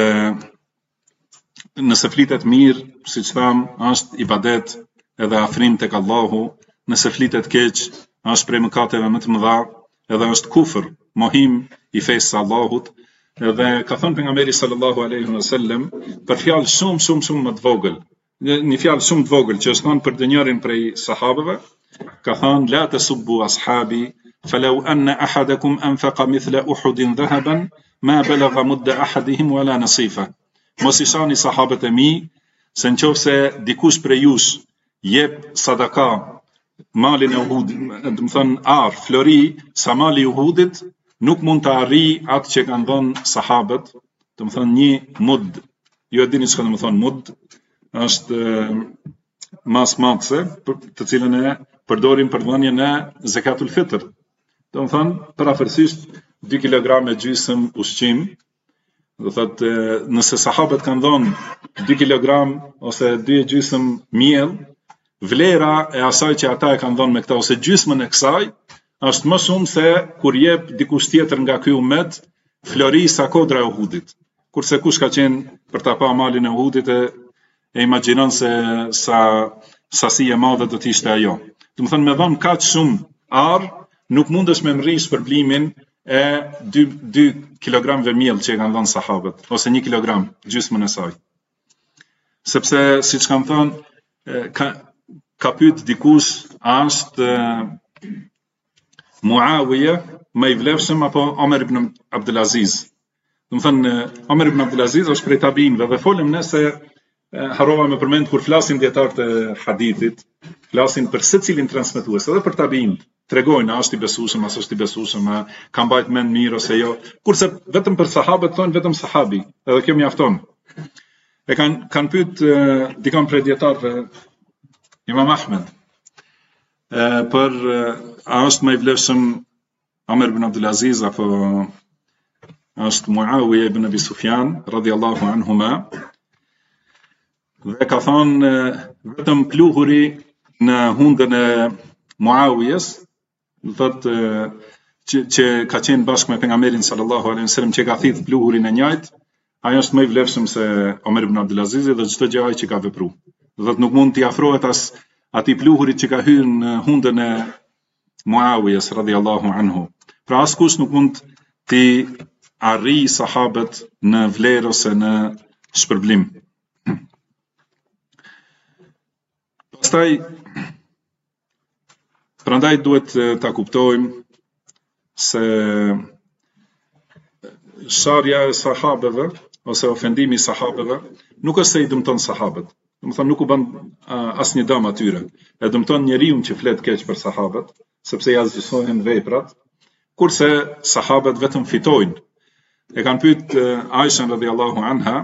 nëse flitet mirë, siç tham, është ibadet edhe afrim tek Allahu, nëse flitet keq, është prej mëkateve më të mëdha, edhe është kufër, mohim i fesë së Allahut, edhe ka thënë pejgamberi sallallahu alaihi wasallam për fjalë shumë më të vogël, një fjalë shumë të vogël që është thënë për njërin prej sahabëve, ka thënë la tasubbu ashabi falau anna ahadakum anfaqa mithla Uhudin dhahaban ma balagha mudda ahadihim wala nasifa. Mos i shani sahabët e mi, se nëse dikush prej jush jep sadaka malin e Uhudit, do të thënë flori sa mali i Uhudit, nuk mund të arrijë atë që kanë dhënë sahabët, do të thënë një mud. Ju e dini çka do të thonë mud, është mas matse, të cilën e përdorim për dhënien e zakatul fitr. Do të thënë parafërsisht 2 kg e gjysëm ushqim, do thotë nëse sahabët kanë dhënë 2 kg ose 2 e gjysëm miell, vlera e asaj që ata e kanë dhënë me këta ose gjysmën e kësaj është më shumë se kur jep dikush tjetër nga ky ummet flori sa kodra e Uhudit. Kurse kush ka qenë për ta pa malin e Uhudit e imagjinon se sa sasi e madhe do të ishte ajo. Do të thënë me dhënë kaq shumë nuk mundesh me mrish përblimin e 2 kilogramve miell që e kanë dhënë sahabët, ose 1 kilogram, gjysmën e saj. Sepse, siç kanë thënë, ka pyet dikush, a është Muawiya më i vlefshëm apo Omer ibn Abdulaziz? Do të thënë, Omer ibn Abdulaziz është prej tabiinëve dhe folëm ne se harrova me përmend kur flasin dietarët e hadithit, flasin për secilin transmetues, edhe për tabiinët. Tregojnë a është i besueshëm, as është i besueshëm, a ka mbajt mend mirë ose jo. Kurse vetëm për sahabët thonë vetëm sahabi, edhe kjo mjafton. E kanë pyet dikon prej dietarëve Imam Ahmed për a është më i vlefshëm Omer ibn Abdulaziz apo është Muawiya ibn Abi Sufjan radhiyallahu anhuma. Dhe ka thonë vetëm pluhuri në hundën e Muawiyes do thotë që ka qenë bashkë me pejgamberin sallallahu alaihi wasallam që ka thith pluhurin e njëjtë, ajo është më i vlefshëm se Omer ibn Abdulaziz dhe çdo gjë ai që ka vepruar. Do thotë nuk mund t'i afrohet as atij pluhurit që ka hyrë në hundën e Muawiyes radhiyallahu anhu. Pra askush nuk mund t'i arrijë sahabët në vlerë ose në shpërblim. Pastaj prandaj duhet ta kuptojmë se sharja e sahabeve ose ofendimi i sahabeve nuk është se i dëmton sahabët. Domethënë nuk u bën asnjë dëm atyre. E dëmton njeriu që flet keq për sahabët, sepse ja zgjidhsohen veprat, kurse sahabët vetëm fitojnë. E kanë pyet Aisha radhiyallahu anha,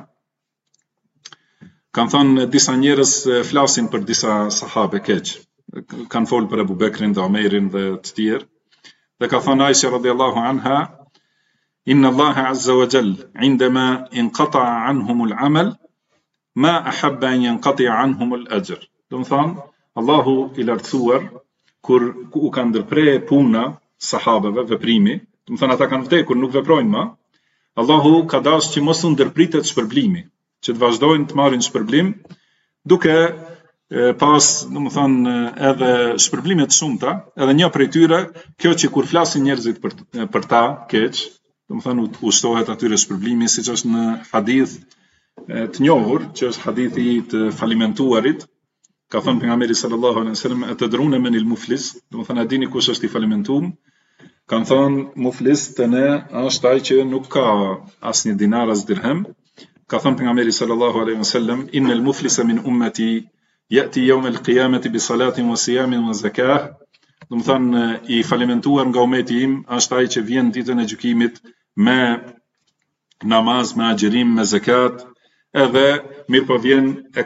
kanë thënë disa njerëz flasin për disa sahabe keq. Kanë folur për Abu Bekrin dhe Omerin dhe të tjerë. Dhe ka thënë Aisha radhiyallahu anha, inna Allaha azza wa jall indama inqata'a anhum al-amal ma ahabba an yanqati'a anhum al-ajr. Domethënë Allahu i lartësuar kur u ka ndërprer puna sahabeve, veprimi, domethënë ata kanë vdekur, nuk veprojnë më. Allahu ka dashur që mos u ndërpritet shpërblimi, që të vazhdojnë të marrin shpërblim, duke pas, domethënë, edhe shpërblime të shumta, edhe një prej tyre, kjo që kur flasin njerëzit për ta keq, domethënë u shtohet atyre shpërblimi, siç është në hadith të njohur, që është hadithi i të falimentuarit, ka thënë pejgamberi sallallahu alaihi wasallam, atadruna man al-muflis, domethënë a dini kush është i falimentuar? Kanë thënë muflis të ne është ai që nuk ka asnjë dinar as dirhem. Ka thënë pejgamberi sallallahu alaihi wasallam, innal muflisa min ummati yati yawm al-qiyamati bi salatin wa siyamin wa zakah. Domethënë i falimentuar nga ummeti im është ai që vjen ditën e gjykimit me namaz, me agjerim, me zakat, edhe mirë po vjen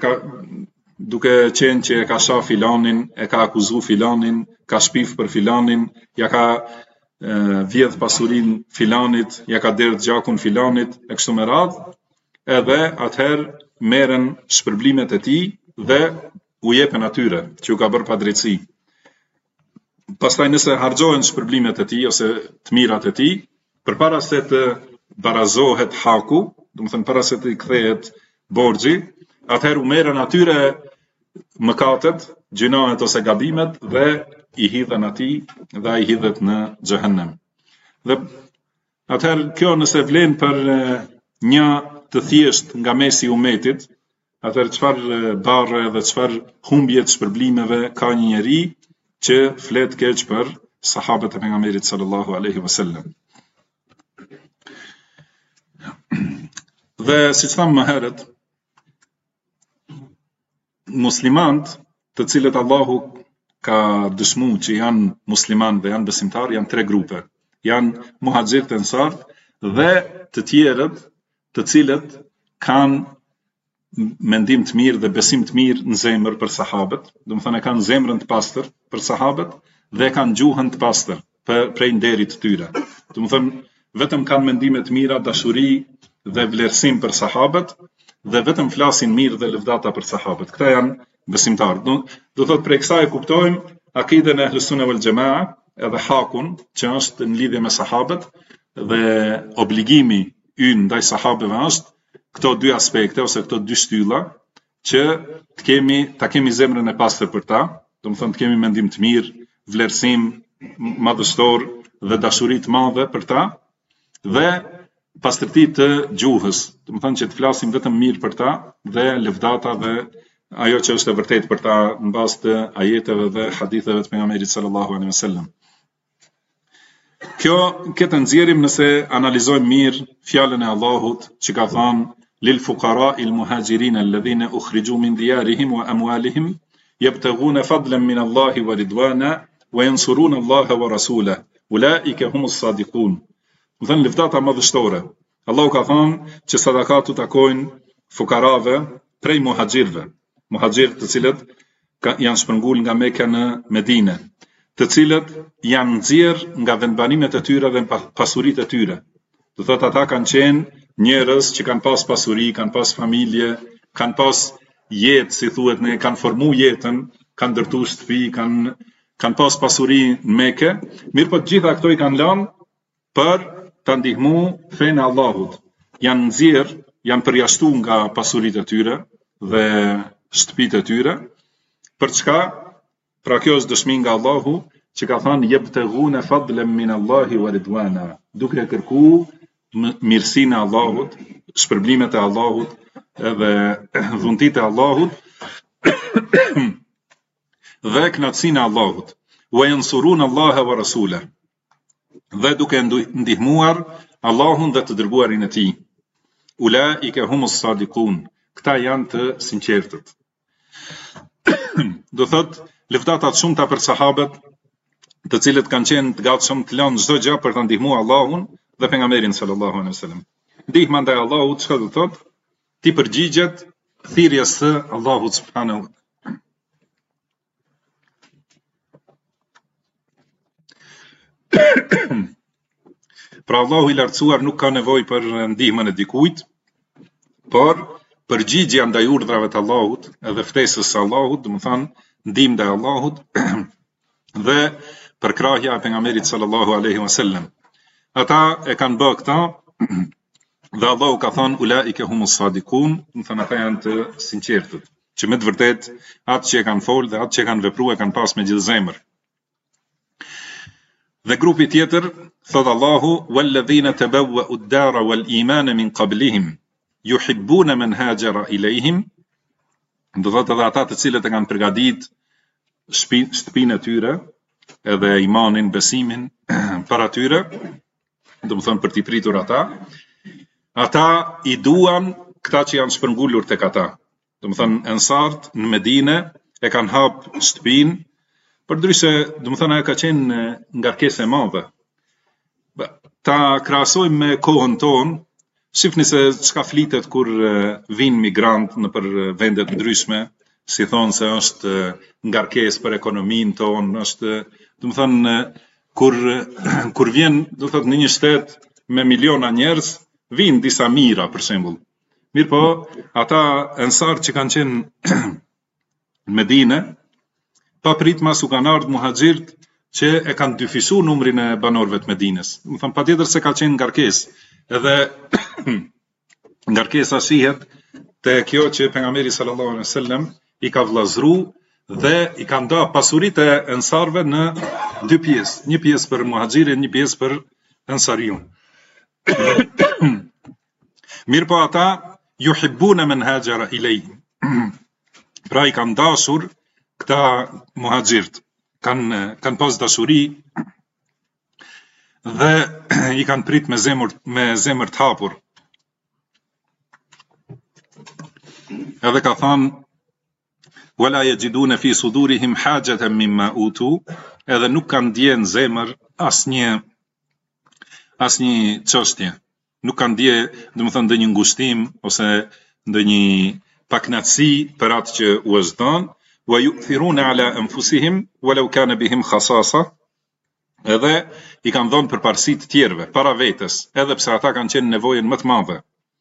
duke qenë që e ka shah filanin, e ka akuzu filanin, ka shpif për filanin, ja ka vjedh pasurin filanit, ja ka derdh gjakun filanit, e kështu me radhë, edhe atëherë merren shpërblimet e tij dhe u jepen atyre që u ka bërë padrejtësi. Pastaj nëse harxhohen shpërblimet e tij ose të mirat e tij, përpara se të barazohet haku, domethënë para se të kthehet borxhi, atëherë u merren atyre mëkatet, gjinohet ose gabimet dhe i hidhen atij dhe ai hidhet në xhehenem. Dhe atëherë kjo nëse vlen për një të thjesht nga mesi i umetit, atëherë çfarë barre dhe çfarë humbje të shpërblimeve ka një njeri që flet keq për sahabët e pejgamberit sallallahu alaihi wasallam. Dhe siç thamë më herët, muslimanët të cilët Allahu ka dëshmuar që janë musliman dhe janë besimtar, janë tre grupe. Janë muhaxhirët, ensarët dhe të tjerët, të cilët kanë mendim të mirë dhe besim të mirë në zemër për sahabët, domethënë kanë zemrën të pastër për sahabët dhe kanë gjuhën të pastër prej nderit të tyre. Domethënë vetëm kanë mendime të mira, dashuri dhe vlerësim për sahabët dhe vetëm flasin mirë dhe lëvdata për sahabët. Këta janë besimtarë. Do thotë prej kësaj e kuptojmë akiden e Ahlus Sunne wal Jamaa edhe hakun që është në lidhje me sahabët dhe obligimi ynë ndaj sahabëve është këto dy aspekte ose këto dy shtylla që ta kemi zemrën e pastër për ta, domethënë të kemi mendim të mirë, vlerësim madhështor dhe dashuri të madhe për ta dhe pastërti të gjuhës, domethënë që të flasim vetëm mirë për ta dhe lëvdata dhe ajo që është e vërtetë për ta në bazë të ajeteve dhe haditheve të pejgamberit sallallahu alaihi wasallam. Këtë nxjerrim nëse analizojmë mirë fjalën e Allahut që ka thënë lil fuqara'il muhajirin alladhina ukhriju min diyarihim wa amwalihim yabtaghuna fadlan min Allahi wa ridwana wa yansuruna Allaha wa rasulahu ulaika humus sadiqun. Do thënë lëvdata madhështore. Allahu ka thënë që sadakatu takojnë fukarave prej muhaxhirëve, muhaxhirët të cilët janë shpërngul nga Mekka në Medinë, të cilët janë nxjerr nga vendbanimet e tyre dhe pasuritë e tyre. Do thotë ata kanë qenë njerëz që kanë pas pasuri, kanë pas familje, kanë pas jetë, si thuhet ne, kanë formuar jetën, kanë ndërtuar shtëpi, kanë pas pasuri në Mekë, mirë po të gjitha këto i kanë lënë për të ndihmu fenë e Allahut. Janë nxjerr, janë përjashtuar nga pasuritë e tyre dhe shtëpitë e tyre. Për çka? Pra kjo është dëshmi nga Allahu që ka thënë yabtaghuna fadlan min Allahi wa ridwana, duke kërku mirësinë e Allahut, shpërblimet e Allahut edhe dhuntitë e Allahut dhe kënaqësinë e Allahut. Wa yansuruna Allaha wa rasulahu, dhe duke ndihmuar Allahun dhe të dërguarin e tij. Ulaika humus sadiqun, këta janë të sinqertët. Do thot lëvdata të shumta për sahabët, të cilët kanë qenë të gatshëm të lënë çdo gjë për të ndihmuar Allahun dhe pejgamberin sallallahu alaihi wasallam. Ndihma ndaj Allahut çka do thot? Ti përgjigjet thirrjes së Allahut subhanahu. Pra Allahu i lartësuar nuk ka nevojë për ndihmën e dikujt, por përgjigjja ndaj urdhrave të Allahut edhe ftesës së Allahut, domethënë ndihmë ndaj Allahut dhe përkrahja e pejgamberit sallallahu alaihi wasallam. Ata e kanë bërë këta dhe Allahu ka thënë ulaika humus sadiqun, domethënë ata janë të sinqertët, që me të vërtetë atë që e kanë folë dhe atë që kanë vepruar e kanë pas me gjithë zemër. Dhe grupi tjetër, thot Allahu, walladhina tabawwa'u ad-dara wal imana min qablihim yuhibbuna man hajara ilayhim, do thotë edhe ata të cilët e kanë përgatit shtëpinë e tyre edhe imanin, besimin para tyre, do të thonë për t'i pritur ata i duan këta që janë shpërngulur tek ata. Do të thonë ensart në Medinë e kanë hap shtëpinë, përdryshe, do të thonë ajo ka qenë ngarkesë e madhe. Ta krahasojmë me kohën tonë, shifni se çka flitet kur vinë migrant në për vendet ndryshme, si thonë se është ngarkesë për ekonominë tonë, është, do të thonë kur vjen, do të thotë në një shtet me miliona njerëz, vinë disa mira për shembull. Mirë po, ata ensar që kanë qenë në Medinë, pa prit mas u kanë ardhur muhaxhirt që e kanë dyfisu numrin e banorëve të Medinës. Më thënë patjetër se ka qenë ngarkesë. Edhe ngarkesa shihet te kjo që pejgamberi sallallahu alaihi wasallam i ka vllazëru dhe i ka nda pasuritë e ensarve në dy pjesë, një pjesë për muhaxhirin, një pjesë për ensariun. Mirë po ata yuhibbuna man hajara ilayhim. Pra i kanë dashur këta muhaxhirt, kanë pas dashuri dhe i kanë prit me zemër të hapur. Edhe ka thënë wala yajiduna fi sudurihim hajatan mimma utu, edhe nuk kanë ndje në zemër asnjë çështje. Nuk kanë ndje, domethënë ndonjë ngushtim ose ndonjë pakënaqësi për atë që u është dhënë. Wa yu'thiruna ala anfusihim walau kana bihim khasasa, edhe i kanë dhënë përparësi të tjerëve para vetes, edhe pse ata kanë qenë nevojën më të madhe.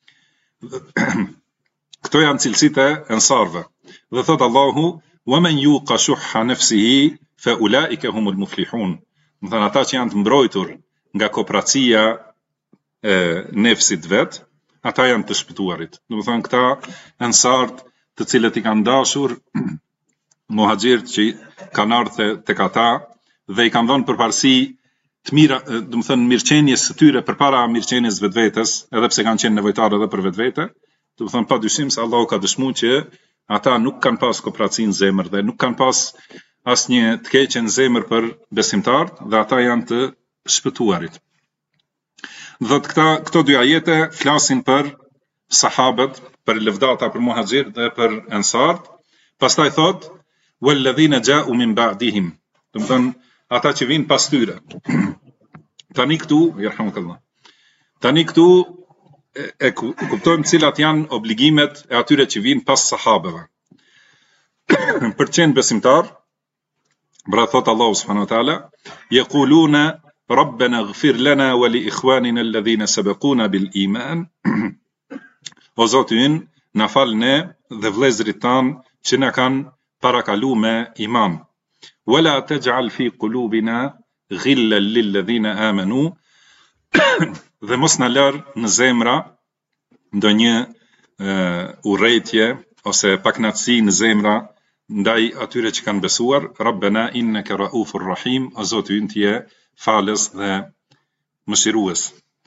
Këto janë cilësitë e ensarve. Dhe thot Allahu, wa man yuqa shuhha nafsihi fa ulaika humul muflihun. Do thënë ata që janë të mbrojtur nga kooperacia e nefsit vet, ata janë të shpëtuarit. Do thënë këta ensart të cilët i kanë dashur muhaxhirt që kanë ardhur tek ata dhe i kanë dhënë përparësi të mira, do të thënë mirëqenies së tyre përpara mirëqenies vetvetes, edhe pse kanë qenë nevojtarë edhe për vetvete, do të thënë padyshim se Allahu ka dëshmuar që ata nuk kanë pas kooperaci në zemër dhe nuk kanë pas asnjë të keqe në zemër për besimtarët dhe ata janë të shpëtuarit. Dhe këto dy ajete flasin për sahabët, për lëvdata për muhaxhirët dhe për ensart. Pastaj thot walladhina ja'u min ba'dihim, do të thënë ata që vinë pas tyre. Tani këtu, yarhamukallah. Tani këtu e kuptojmë cilat janë obligimet e atyre që vinë pas sahabeve. Për të qenë besimtar, pra thot Allahu subhanahu wa taala, yaquluna rabbana ighfir lana wa li ikhwanina alladhina sabaquna bil iman. O Zoti ynë, na fal ne dhe vëllezërit tan që na kanë parakalu me iman. ولا تجعل في قلوبنا غلا للذين آمنوا. Dhe mos na lër në zemra ndonjë urrëtie ose paknatësi në zemra ndaj atyre që kanë besuar. Rabbana innaka raufur rahim, o Zoti ynë ti je falës dhe mëshirues.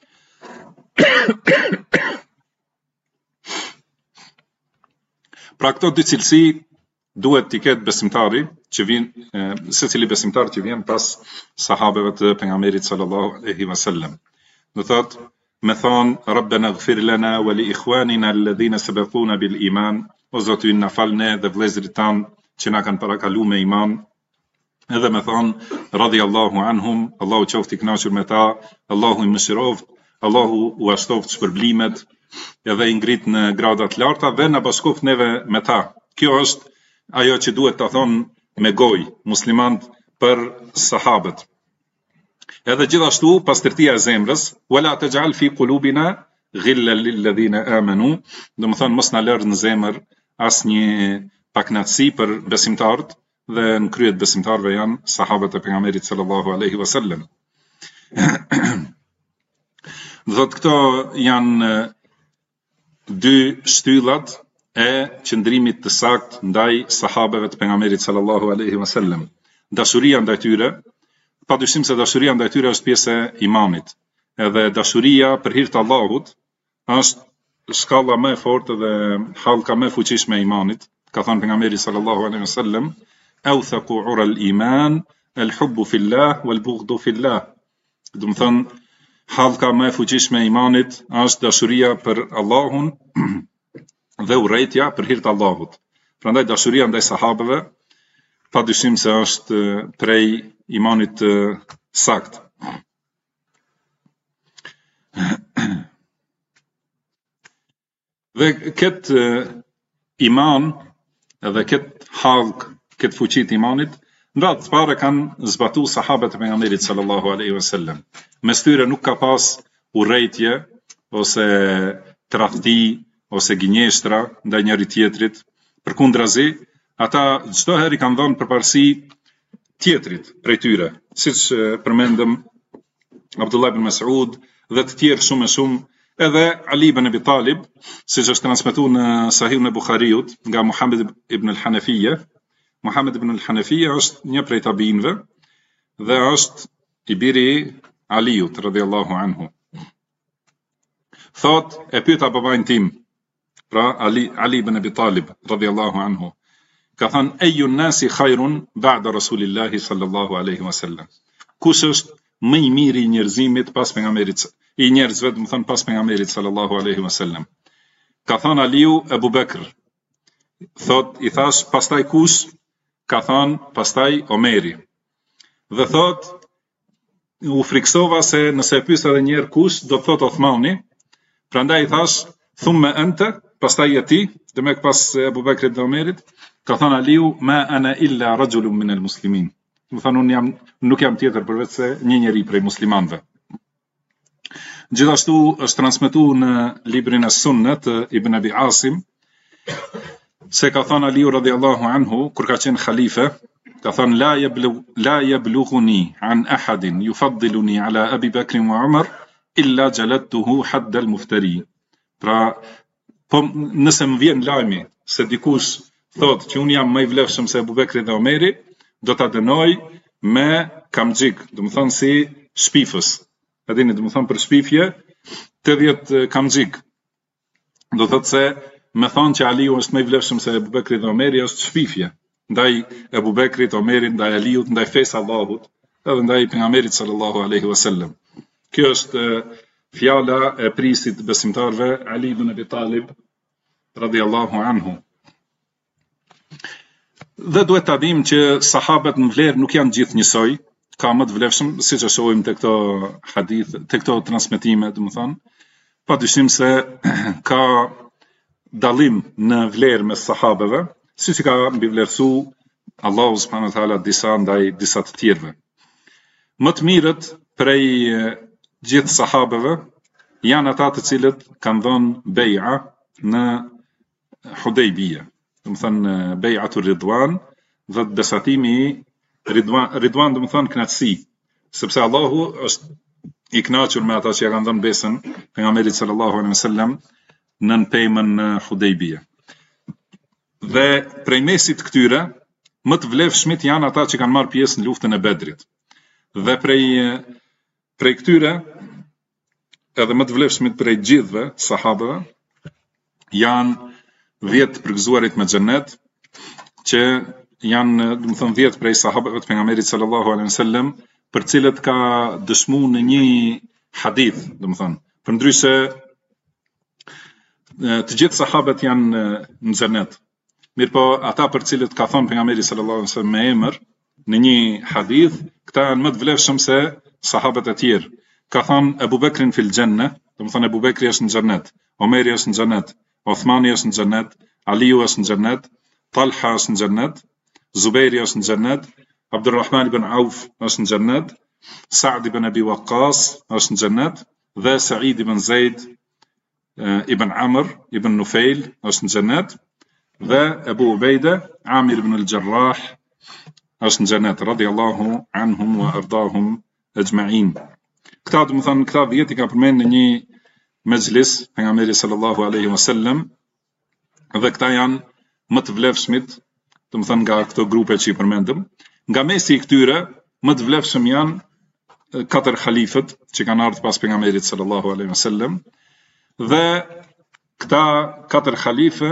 Pra këto dy cilësi duhet t'i ketë besimtari që vjen, secili besimtar që vjen pas sahabeve të pejgamberit sallallahu alaihi wasallam. Do thot me thon Rabbana ighfir lana wa li ikhwanina alladhina sabaquna bil iman, o Zoti ynë na falne dhe vëllezërit tan që na kanë parakaluar me iman. Edhe me thon radhiyallahu anhum, Allahu qoftë i kënaqur me ta, Allahu i mëshiroft, Allahu u ashtoft shpërblimet edhe i ngrit në grada të larta dhe na bashkoft neve me ta. Kjo është ajo që duhet ta thon me gojë muslimanët për sahabët. Edhe gjithashtu pastërtia e zemrës, wala taj'al fi qulubina ghillan lil ladhina amanu, do të thonë mos na lër në zemër asnjë paknatësi për besimtarët, dhe në kryet besimtarëve janë sahabët e pejgamberit sallallahu alaihi wasallam. Do të këto janë dy shtyllat e qëndrimit të saktë ndaj sahabeve të pejgamberit sallallahu alaihi wasallam. Dashuria ndaj tyre, padyshim se dashuria ndaj tyre është pjesë e imanit. Edhe dashuria për hir të Allahut është shkalla më e fortë dhe hallka më e fuqishme e imanit. Ka thënë pejgamberi sallallahu alaihi wasallam: "Awthaqu 'ura al-iman al-hubbu fillah wal-bughdu fillah." Do të thonë hallka më e fuqishme e imanit është dashuria për Allahun dhe urrejtja për hir të Allahut. Prandaj dashuria ndaj sahabeve padyshim se është prej imanit sakt. Dhe këtë iman edhe këtë hallk, këtë fuqi të imanit, në radhë të parë kanë zbatu sahabët e pejgamberit sallallahu alaihi wasallam. Mes tyre nuk ka pas urrejtje ose tradhti ose gënjeshtra ndaj njëri tjetrit. Përkundrazi, ata çdo herë kanë dhënë përparësi tjetrit prej tyre, siç përmendëm Abdullah ibn Mas'ud dhe të tjerë shumë e shumë, edhe Ali ibn Abi Talib, siç është transmetuar në Sahihun e Buhariut nga Muhammed ibn al-Hanafiyya. Muhammed ibn al-Hanafiyya është një prej tabiinëve dhe është i biri Aliut radhiyallahu anhu. Thot, e pyeta babain tim, pra Ali ibn Abi Talib radhiyallahu anhu, ka thënë: "Ayu an-nasi khairun ba'da Rasulillahi sallallahu alaihi wasallam." Kush është më i miri i njerëzimit pas pejgamberit, i njerëzve, do të thënë pas pejgamberit sallallahu alaihi wasallam? Ka thënë Aliu Abu Bekr. Thot, i thash, pastaj kush? Ka thënë, pastaj Omeri. Dhe thot, u friksova se nëse e pyes edhe një herë kush, do të thot Uthmani. Prandaj i thash, thumma anta, pastaj je ti, demek pas Abu Bekrit dhe Omerit. Ka thënë Aliu: "Ma ana illa rajulun min al-muslimin." Do thënë unë nuk jam tjetër përveç se një njeri prej muslimanëve. Gjithashtu është transmetuar në librin e Sunnet të Ibn Abi Asim se ka thënë Aliu radhiyallahu anhu kur ka qenë khalife, ka thënë: la yablughuni an ahadin yufaddiluni ala Abi Bakr wa Umar illa jaladtuhu hadd al-muftari. Pra, po nëse më vjen lajmi se dikush thot që unë jam më i vlefshëm se Abu Bekri dhe Omeri, do ta dënoj me kamxhik, do të thonë si shpifës. A dini, do të thonë për shpifje 80 kamxhik. Do thotë se me thonë që Aliu është më i vlefshëm se Abu Bekri dhe Omeri është shpifje ndaj Abu Bekrit, Omerit, ndaj Aliut, ndaj fesë Allahut, edhe ndaj pejgamberit sallallahu alaihi wasallam. Kjo është fjala e prisit besimtarve Ali ibn Abi Talib radhiyallahu anhu. Dhe duhet ta dim që sahabët në vlerë nuk janë gjithë njësoj, ka më të vlefshëm, siç e shohim te këto hadith, te këto transmetime, domethënë, padyshim se ka dallim në vlerë mes sahabeve, siç i ka mbivlerësu Allahu subhanahu wa taala disa ndaj disa të tjerëve. Më të mirët prej gjithë sahabeve janë ata të cilët kanë dhënë beja në Hudejbije. Do të thënë bejatu Ridwan dhe besatimi i Ridwan do të thonë kënaqësi, sepse Allahu është i kënaqur me ata që ja kanë dhënë besën pejgamberit sallallahu alaihi wasallam në pemën në Hudejbije. Dhe prej mesit këtyre më të vlefshmit janë ata që kanë marrë pjesë në luftën e Bedrit. Dhe prej këtyre edhe më të vlefshmit prej gjithëve sahabëve janë 10 përgëzuarit me xhennet, që janë, do të thonë, 10 prej sahabëve të pejgamberit sallallahu alaihi wasallam, për cilët ka dëshmuar në një hadith, do të thonë, përndryshe të gjithë sahabët janë në xhennet. Mirëpo ata për cilët ka thënë pejgamberi sallallahu alaihi wasallam me emër në një hadith, këta janë më të vlefshëm se sahabët e tjerë. Ka thënë Abu Bekrin fil janna, do të thonë Abu Bekri është në xhennet, Omeri është në xhennet, Uthmani është në xhennet, Aliu është në xhennet, Talha është në xhennet, Zubejri është në xhennet, Abdurrahman ibn Auf është në xhennet, Sa'd ibn Abi Waqqas është në xhennet dhe Sa'id ibn Zaid ibn Amr ibn Nufail është në xhennet dhe Abu Ubejde Amir ibn al-Jarrah është në xhennet radiyallahu anhum wa ardahum ajma'in. Këta do të thonë këta 10 i ka përmend në një mezhlis pejgamberi sallallahu alaihi wasallam dhe këta janë më të vlefshmit, do të thonë nga këto grupe që i përmendëm. Nga mesi i këtyre më të vlefshëm janë 4 halifët që kanë ardhur pas pejgamberit sallallahu alaihi wasallam dhe këta 4 halife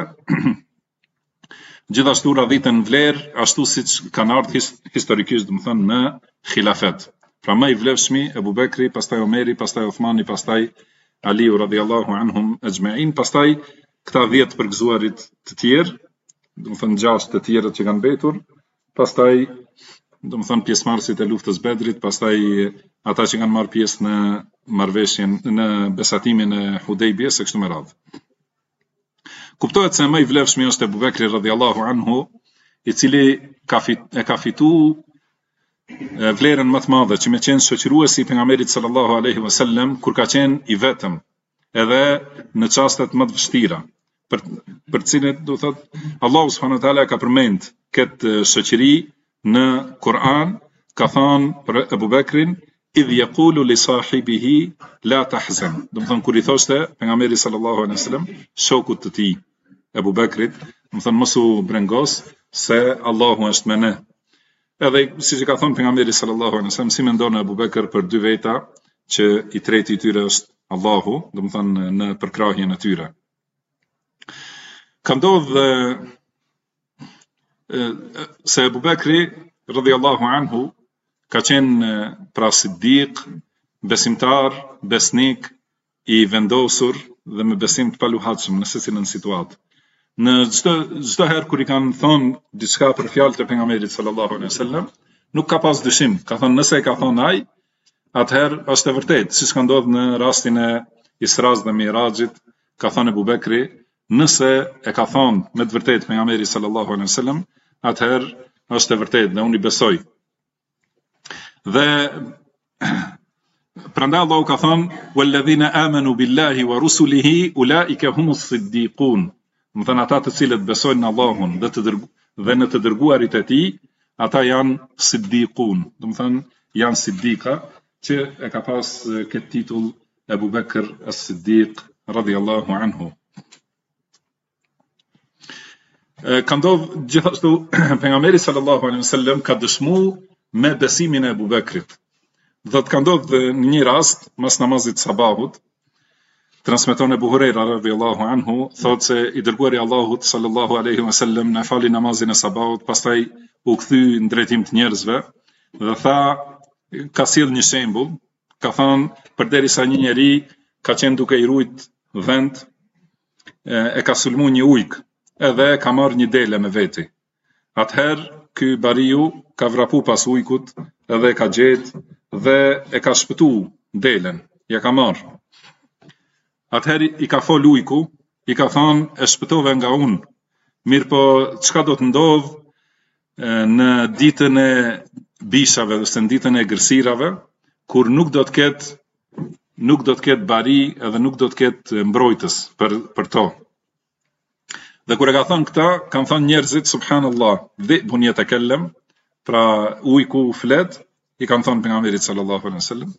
gjithashtu radhiten vlerë ashtu siç kanë ardhur historikisht, do të thonë në khilafet. Pra më i vlefshmi Abu Bekri, pastaj Omeri, pastaj Uthmani, pastaj Aliu radhiyallahu anhum ajma'in, pastaj këta 10 përgëzuarit të tjerë, do të thonë 6 të tjerët që kanë mbetur, pastaj do të thonë pjesëmarrësit e luftës Bedrit, pastaj ata që kanë marrë pjesë në marrëveshjen në besatimin e Hudejbiyes së kështu me radhë. Kuptohet se më i vlefshmi është Abu Bekri radhiyallahu anhu, i cili ka fituar vlerën më të madhe që me qenë shoqëruesi i pejgamberit sallallahu alaihi wasallam kur ka qenë i vetëm, edhe në çastet më të vështira, për cilët do thotë Allahu subhanahu wa taala ka përmend këtë shoqëri në Kur'an, ka thënë për Abu Bekrin idh yaqulu li sahibihi la tahzan. Do të thonë kur i thoshte pejgamberi sallallahu alaihi wasallam shokut të tij Abu Bekrit, do të thonë mos u brengos se Allahu është me ne. Edhe siç e ka thënë pejgamberi sallallahu alaihi wasallam, si mendon Abu Bekr për 2 veta që i treti i tyre është Allahu, do të thonë në përkrahjen e tyre. Ka ndodhur se Abu Bekri radhiyallahu anhu ka qenë pra siddiq, besimtar, besnik, i vendosur dhe me besim të paluhatshëm në secilën situatë. Në çdo herë kur i kanë thonë diçka për fjalët e pejgamberit sallallahu alaihi wasallam, nuk ka pas dyshim, ka thënë nëse e ka thonë ai, atëherë është e vërtetë, siç ka ndodhur në rastin e Isras dhe Mirajit, ka thënë Abu Bekri, nëse e ka thonë me të vërtetë pejgamberi sallallahu alaihi wasallam, atëherë është e vërtetë dhe unë i besoj. Dhe prandaj Allahu ka thënë walladhina amanu billahi wa rusulihi ulaika humus siddiqun. Më thënë ata të cilët besojnë në Allahun dhe në të dërguarit e tij, ata janë siddiqun. Do të thënë janë siddiqa, që e ka pas këtë titull Abu Bekr as-Siddiq radhiyallahu anhu. Ka ndodhur gjithashtu pejgamberi sallallahu alaihi wasallam ka dëshmuar me besimin e Abu Bekrit. Dhe të ka ndodhur në një rast mas namazit sabahut, transmeton Abu Huraira radhiyallahu anhu, thotë se i dërguari i Allahut sallallahu alaihi wasallam na fali namazin e sabahut, pastaj u kthy në drejtim të njerëzve dhe tha, ka sjell një shembull, ka thënë përderisa një njeri ka qenë duke i rujt vend, e ka sulmu një ujk, edhe ka marrë një dele me veti. Atëherë ky bariu ka vrapu pas ujkut, edhe e ka gjetë dhe e ka shpëtu delen, ja ka marrë. Atëherë i ka fol ujku, i ka thënë e shpëtove nga unë, mirë po çka do të ndodh në ditën e bishave ose në ditën e gërsirave, kur nuk do të ketë bari edhe nuk do të ketë mbrojtës për to. Dhe kur e ka thënë këta, kanë thënë njerëzit subhanallah, dhibun yatakallem, pra ujë ku flet, I kanë thënë pejgamberit sallallahu alaihi wasallam.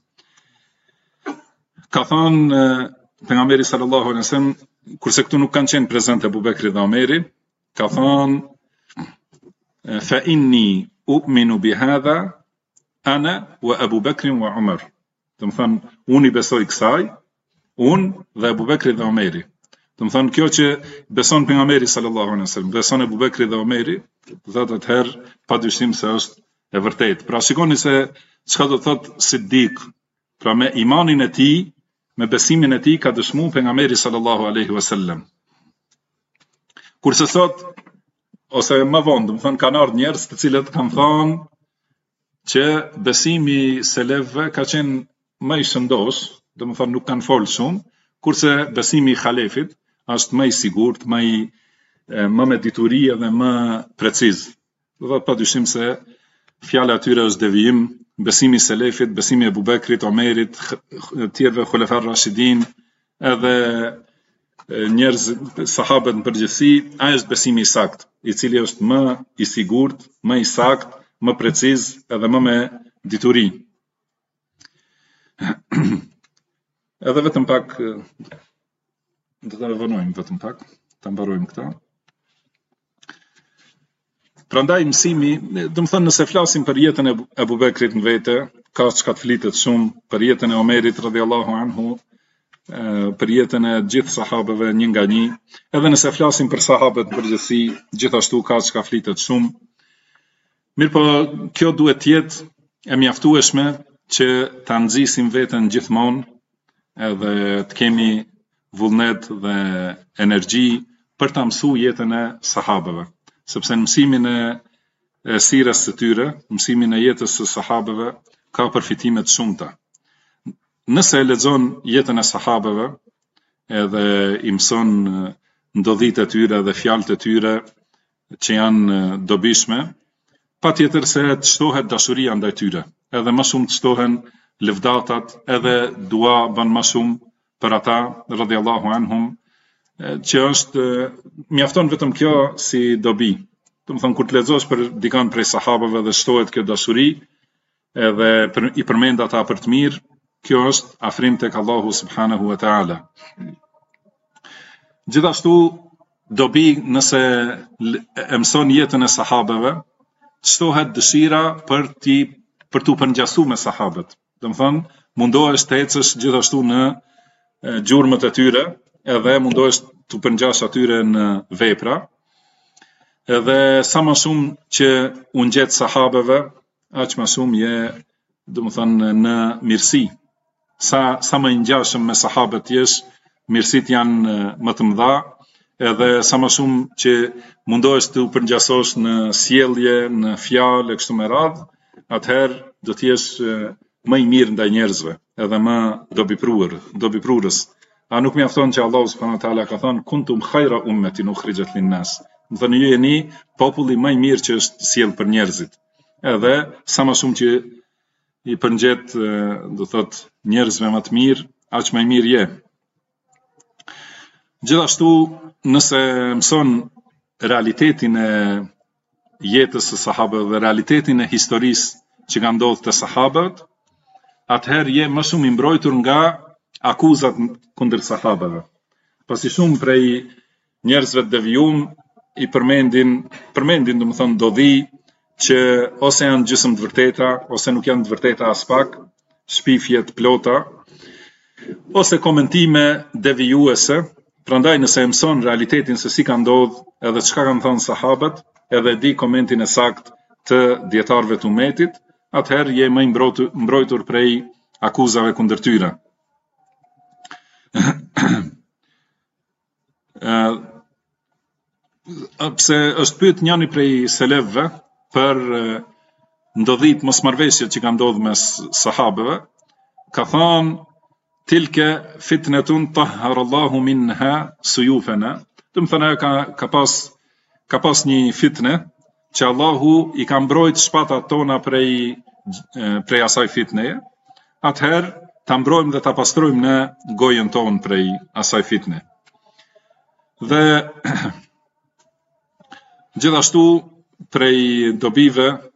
Ka thënë pejgamberi sallallahu alaihi wasallam, kurse këtu nuk kanë qenë prezente Abu Bekri dhe Omeri, ka thënë fa inni u'minu bihadha ana wa Abu Bekrin wa Umar. Do të thënë unë I besoj kësaj, unë dhe Abu Bekri dhe Omeri. Do të thënë kjo që beson pejgamberi sallallahu alaihi wasallam, beson Abu Bekri dhe Omeri, do thotë atëherë padyshim se është e vërtetë. Pra shikoni se çka do thotë Siddiq. Pra me imanin e tij, me besimin e tij ka dëshmuar pejgamberi sallallahu alaihi wasallam. Kurse sot ose më vonë, do të thënë kanë ardhur njerëz të cilët kanë thënë që besimi selefëve ka qenë më I shëndosh, do të thënë nuk kanë folë shumë, kurse besimi I Khalefit është më I sigurt, më me dituri dhe më preciz. Do thotë padyshim se fjala e tyre është devijim, besimi I selefit, besimi I Abu Bekrit, Omerit, tjerëve Khulefar Rashidin, edhe njerëz sahabët në përgjithësi, ai është besimi I sakt, I cili është më I sigurt, më I sakt, më preciz edhe më me dituri. Edhe vetëm pak do ta vonojmë vetëm pak, ta mbarojmë këta. Prandaj mësimi, do të thënë nëse flasim për jetën e Abu Bekrit në vete, ka çka të flitet shumë për jetën e Omerit radhiyallahu anhu, për jetën e gjithë sahabëve një nga një, edhe nëse flasim për sahabët në përgjithësi, gjithashtu ka çka flitet shumë. Mirëpo kjo duhet të jetë e mjaftueshme që ta nxisim veten gjithmonë, edhe të kemi vullnet dhe energji për ta mësuar jetën e sahabëve, sepse në mësimin e sirës së tyre, mësimin e jetës së sahabëve ka përfitime të shumta. Nëse e lexon jetën e sahabëve, edhe I mëson ndodhitë e tyre dhe fjalët e tyre që janë dobishme, patjetër se të shtohet dashuria ndaj tyre, edhe më shumë të shtohen lëvdatat, edhe dua bën më shumë për ata radhiyallahu anhum, që është mjafton vetëm kjo si dobi. Do të thënë kur të lexosh për dikant prej sahabëve dhe shtohet kjo dashuri, edhe I përmend ata për të mirë, kjo është afrim tek Allahu subhanahu wa taala. Gjithashtu dobi nëse e mëson jetën e sahabëve, shtohet dëshira për t'u përngjasu me sahabët. Do të thënë mundohesh të ecësh gjithashtu në gjurmët e tyre, edhe mundohesh t'u përngjash atyre në vepra, edhe sa më shumë që u ngjet sahabëve, aq më shumë je, do të thënë në mirësi. Sa më I ngjashëm me sahabët jesh, mirësitë janë më të mëdha, edhe sa më shumë që mundohesh t'u përngjasosh në sjellje, në fjalë kështu me radhë, atëherë do të jesh më I mirë ndaj njerëzve, edhe më dobiprurës. A nuk mjafton që Allahu subhanahu wa taala ka thënë kuntum khayra ummatin ukhrijat lin-nas. Do thënë ju jeni populli më I mirë që është sjell për njerëzit. Edhe sa më shumë që I përngjet, do thotë njerëzve më të mirë, aq më I mirë je. Gjithashtu, nëse mëson realitetin e jetës së sahabëve dhe realitetin e historisë që ka ndodhur te sahabët, atëherë je më shumë I mbrojtur nga akuzat kundër sahabëve. Pasi shumë prej njerëzve të devijum I përmendin do të thonë dodhi që ose janë gjysmë të vërteta, ose nuk janë të vërteta as pak, shpifje të plota, ose komentime devijuese. Prandaj nëse e mëson realitetin se si ka ndodhur, edhe çka kanë thënë sahabët, edhe di komentin e saktë të dietarëve të umetit, atëherë je më I mbrojtur prej akuzave kundër tyre. Pse është pyet njëri prej selefëve për ndodhit mosmarrveshjet që kanë ndodhur mes sahabëve, ka thënë tilke fitnetun tahharallahu minha suyufana. Do të thënë ka pas një fitne që Allahu I ka mbrojt shpatat tona prej asaj fitneje. Atëherë ta mbrojmë dhe ta pastrojmë në gojën tonë prej asaj fitne. Dhe gjithashtu prej dobive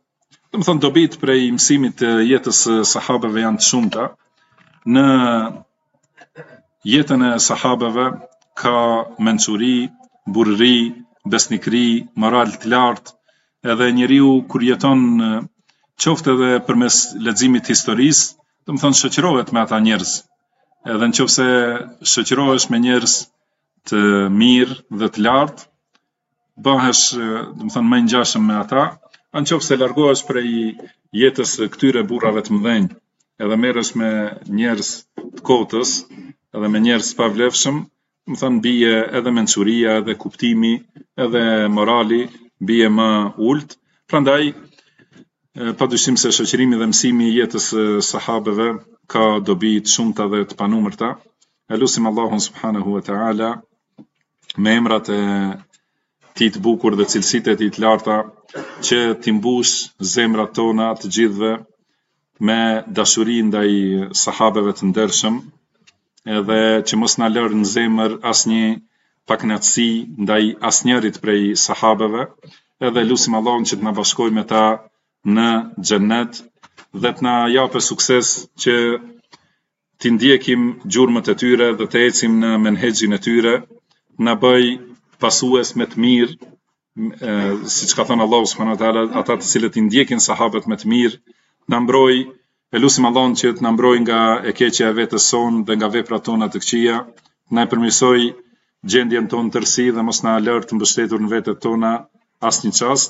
Dhe më thënë dobit prej mësimit të jetës së sahabeve janë të shumta. Në jetën e sahabeve ka mençuri, burri, besnikëri, moral të lartë, edhe njeriu kur jeton qoftë edhe përmes leximit të historisë, do të thonë shoqërohet me ata njerëz. Edhe nëse shoqërohesh me njerëz të mirë dhe të lartë, bëhesh, do të thonë, më i ngjashëm me ata. Nëse largohesh prej jetës së këtyre burrave të mëdhenj, edhe merresh me njerëz të kotës, edhe me njerëz të pavlefshëm, do të thonë bie edhe mençuria, edhe kuptimi, edhe morali bie më ult. Prandaj padyshim se shoqërimi dhe mësimi i jetës së sahabeve ka dobi të shumta dhe të panumërta. Elusim Allahun subhanahu wa taala me emrat e tij të bukur dhe cilësitë e tij të larta që t'i mbush zemrat tona të gjithëve me dashuri ndaj sahabeve të ndershëm, edhe që mos na lër në zemër asnjë pakënaqësi ndaj asnjërit prej sahabeve, edhe lutim Allahun që të na bashkojë me ta në xhennet dhe të na japë sukses që t'i ndjekim gjurmët e tyre dhe të ecim në menhexhin e tyre, na bëj pasues me të mirë, siç ka thënë Allahu subhanahu wa taala, ata të cilët i ndjekin sahabët me të mirë, na mbroj, e lutim Allahun që të na mbrojë nga e keqja e vetes sonë dhe nga veprat tona të këqija, na e përmirësoj gjendjen tonë tërësi dhe mos na lër të mbështetur në vetet tona asnjë çast.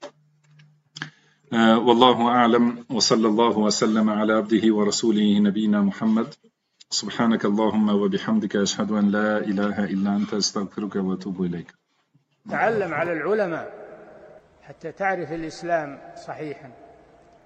Wallahu a'lam wa sallallahu wa sallama ala abdihi wa rasulihi nabina Muhammad. سبحانك اللهم وبحمدك أشهد أن لا إله إلا أنت أستغفرك وأتوب إليك. تعلم على العلماء حتى تعرف الإسلام صحيحا.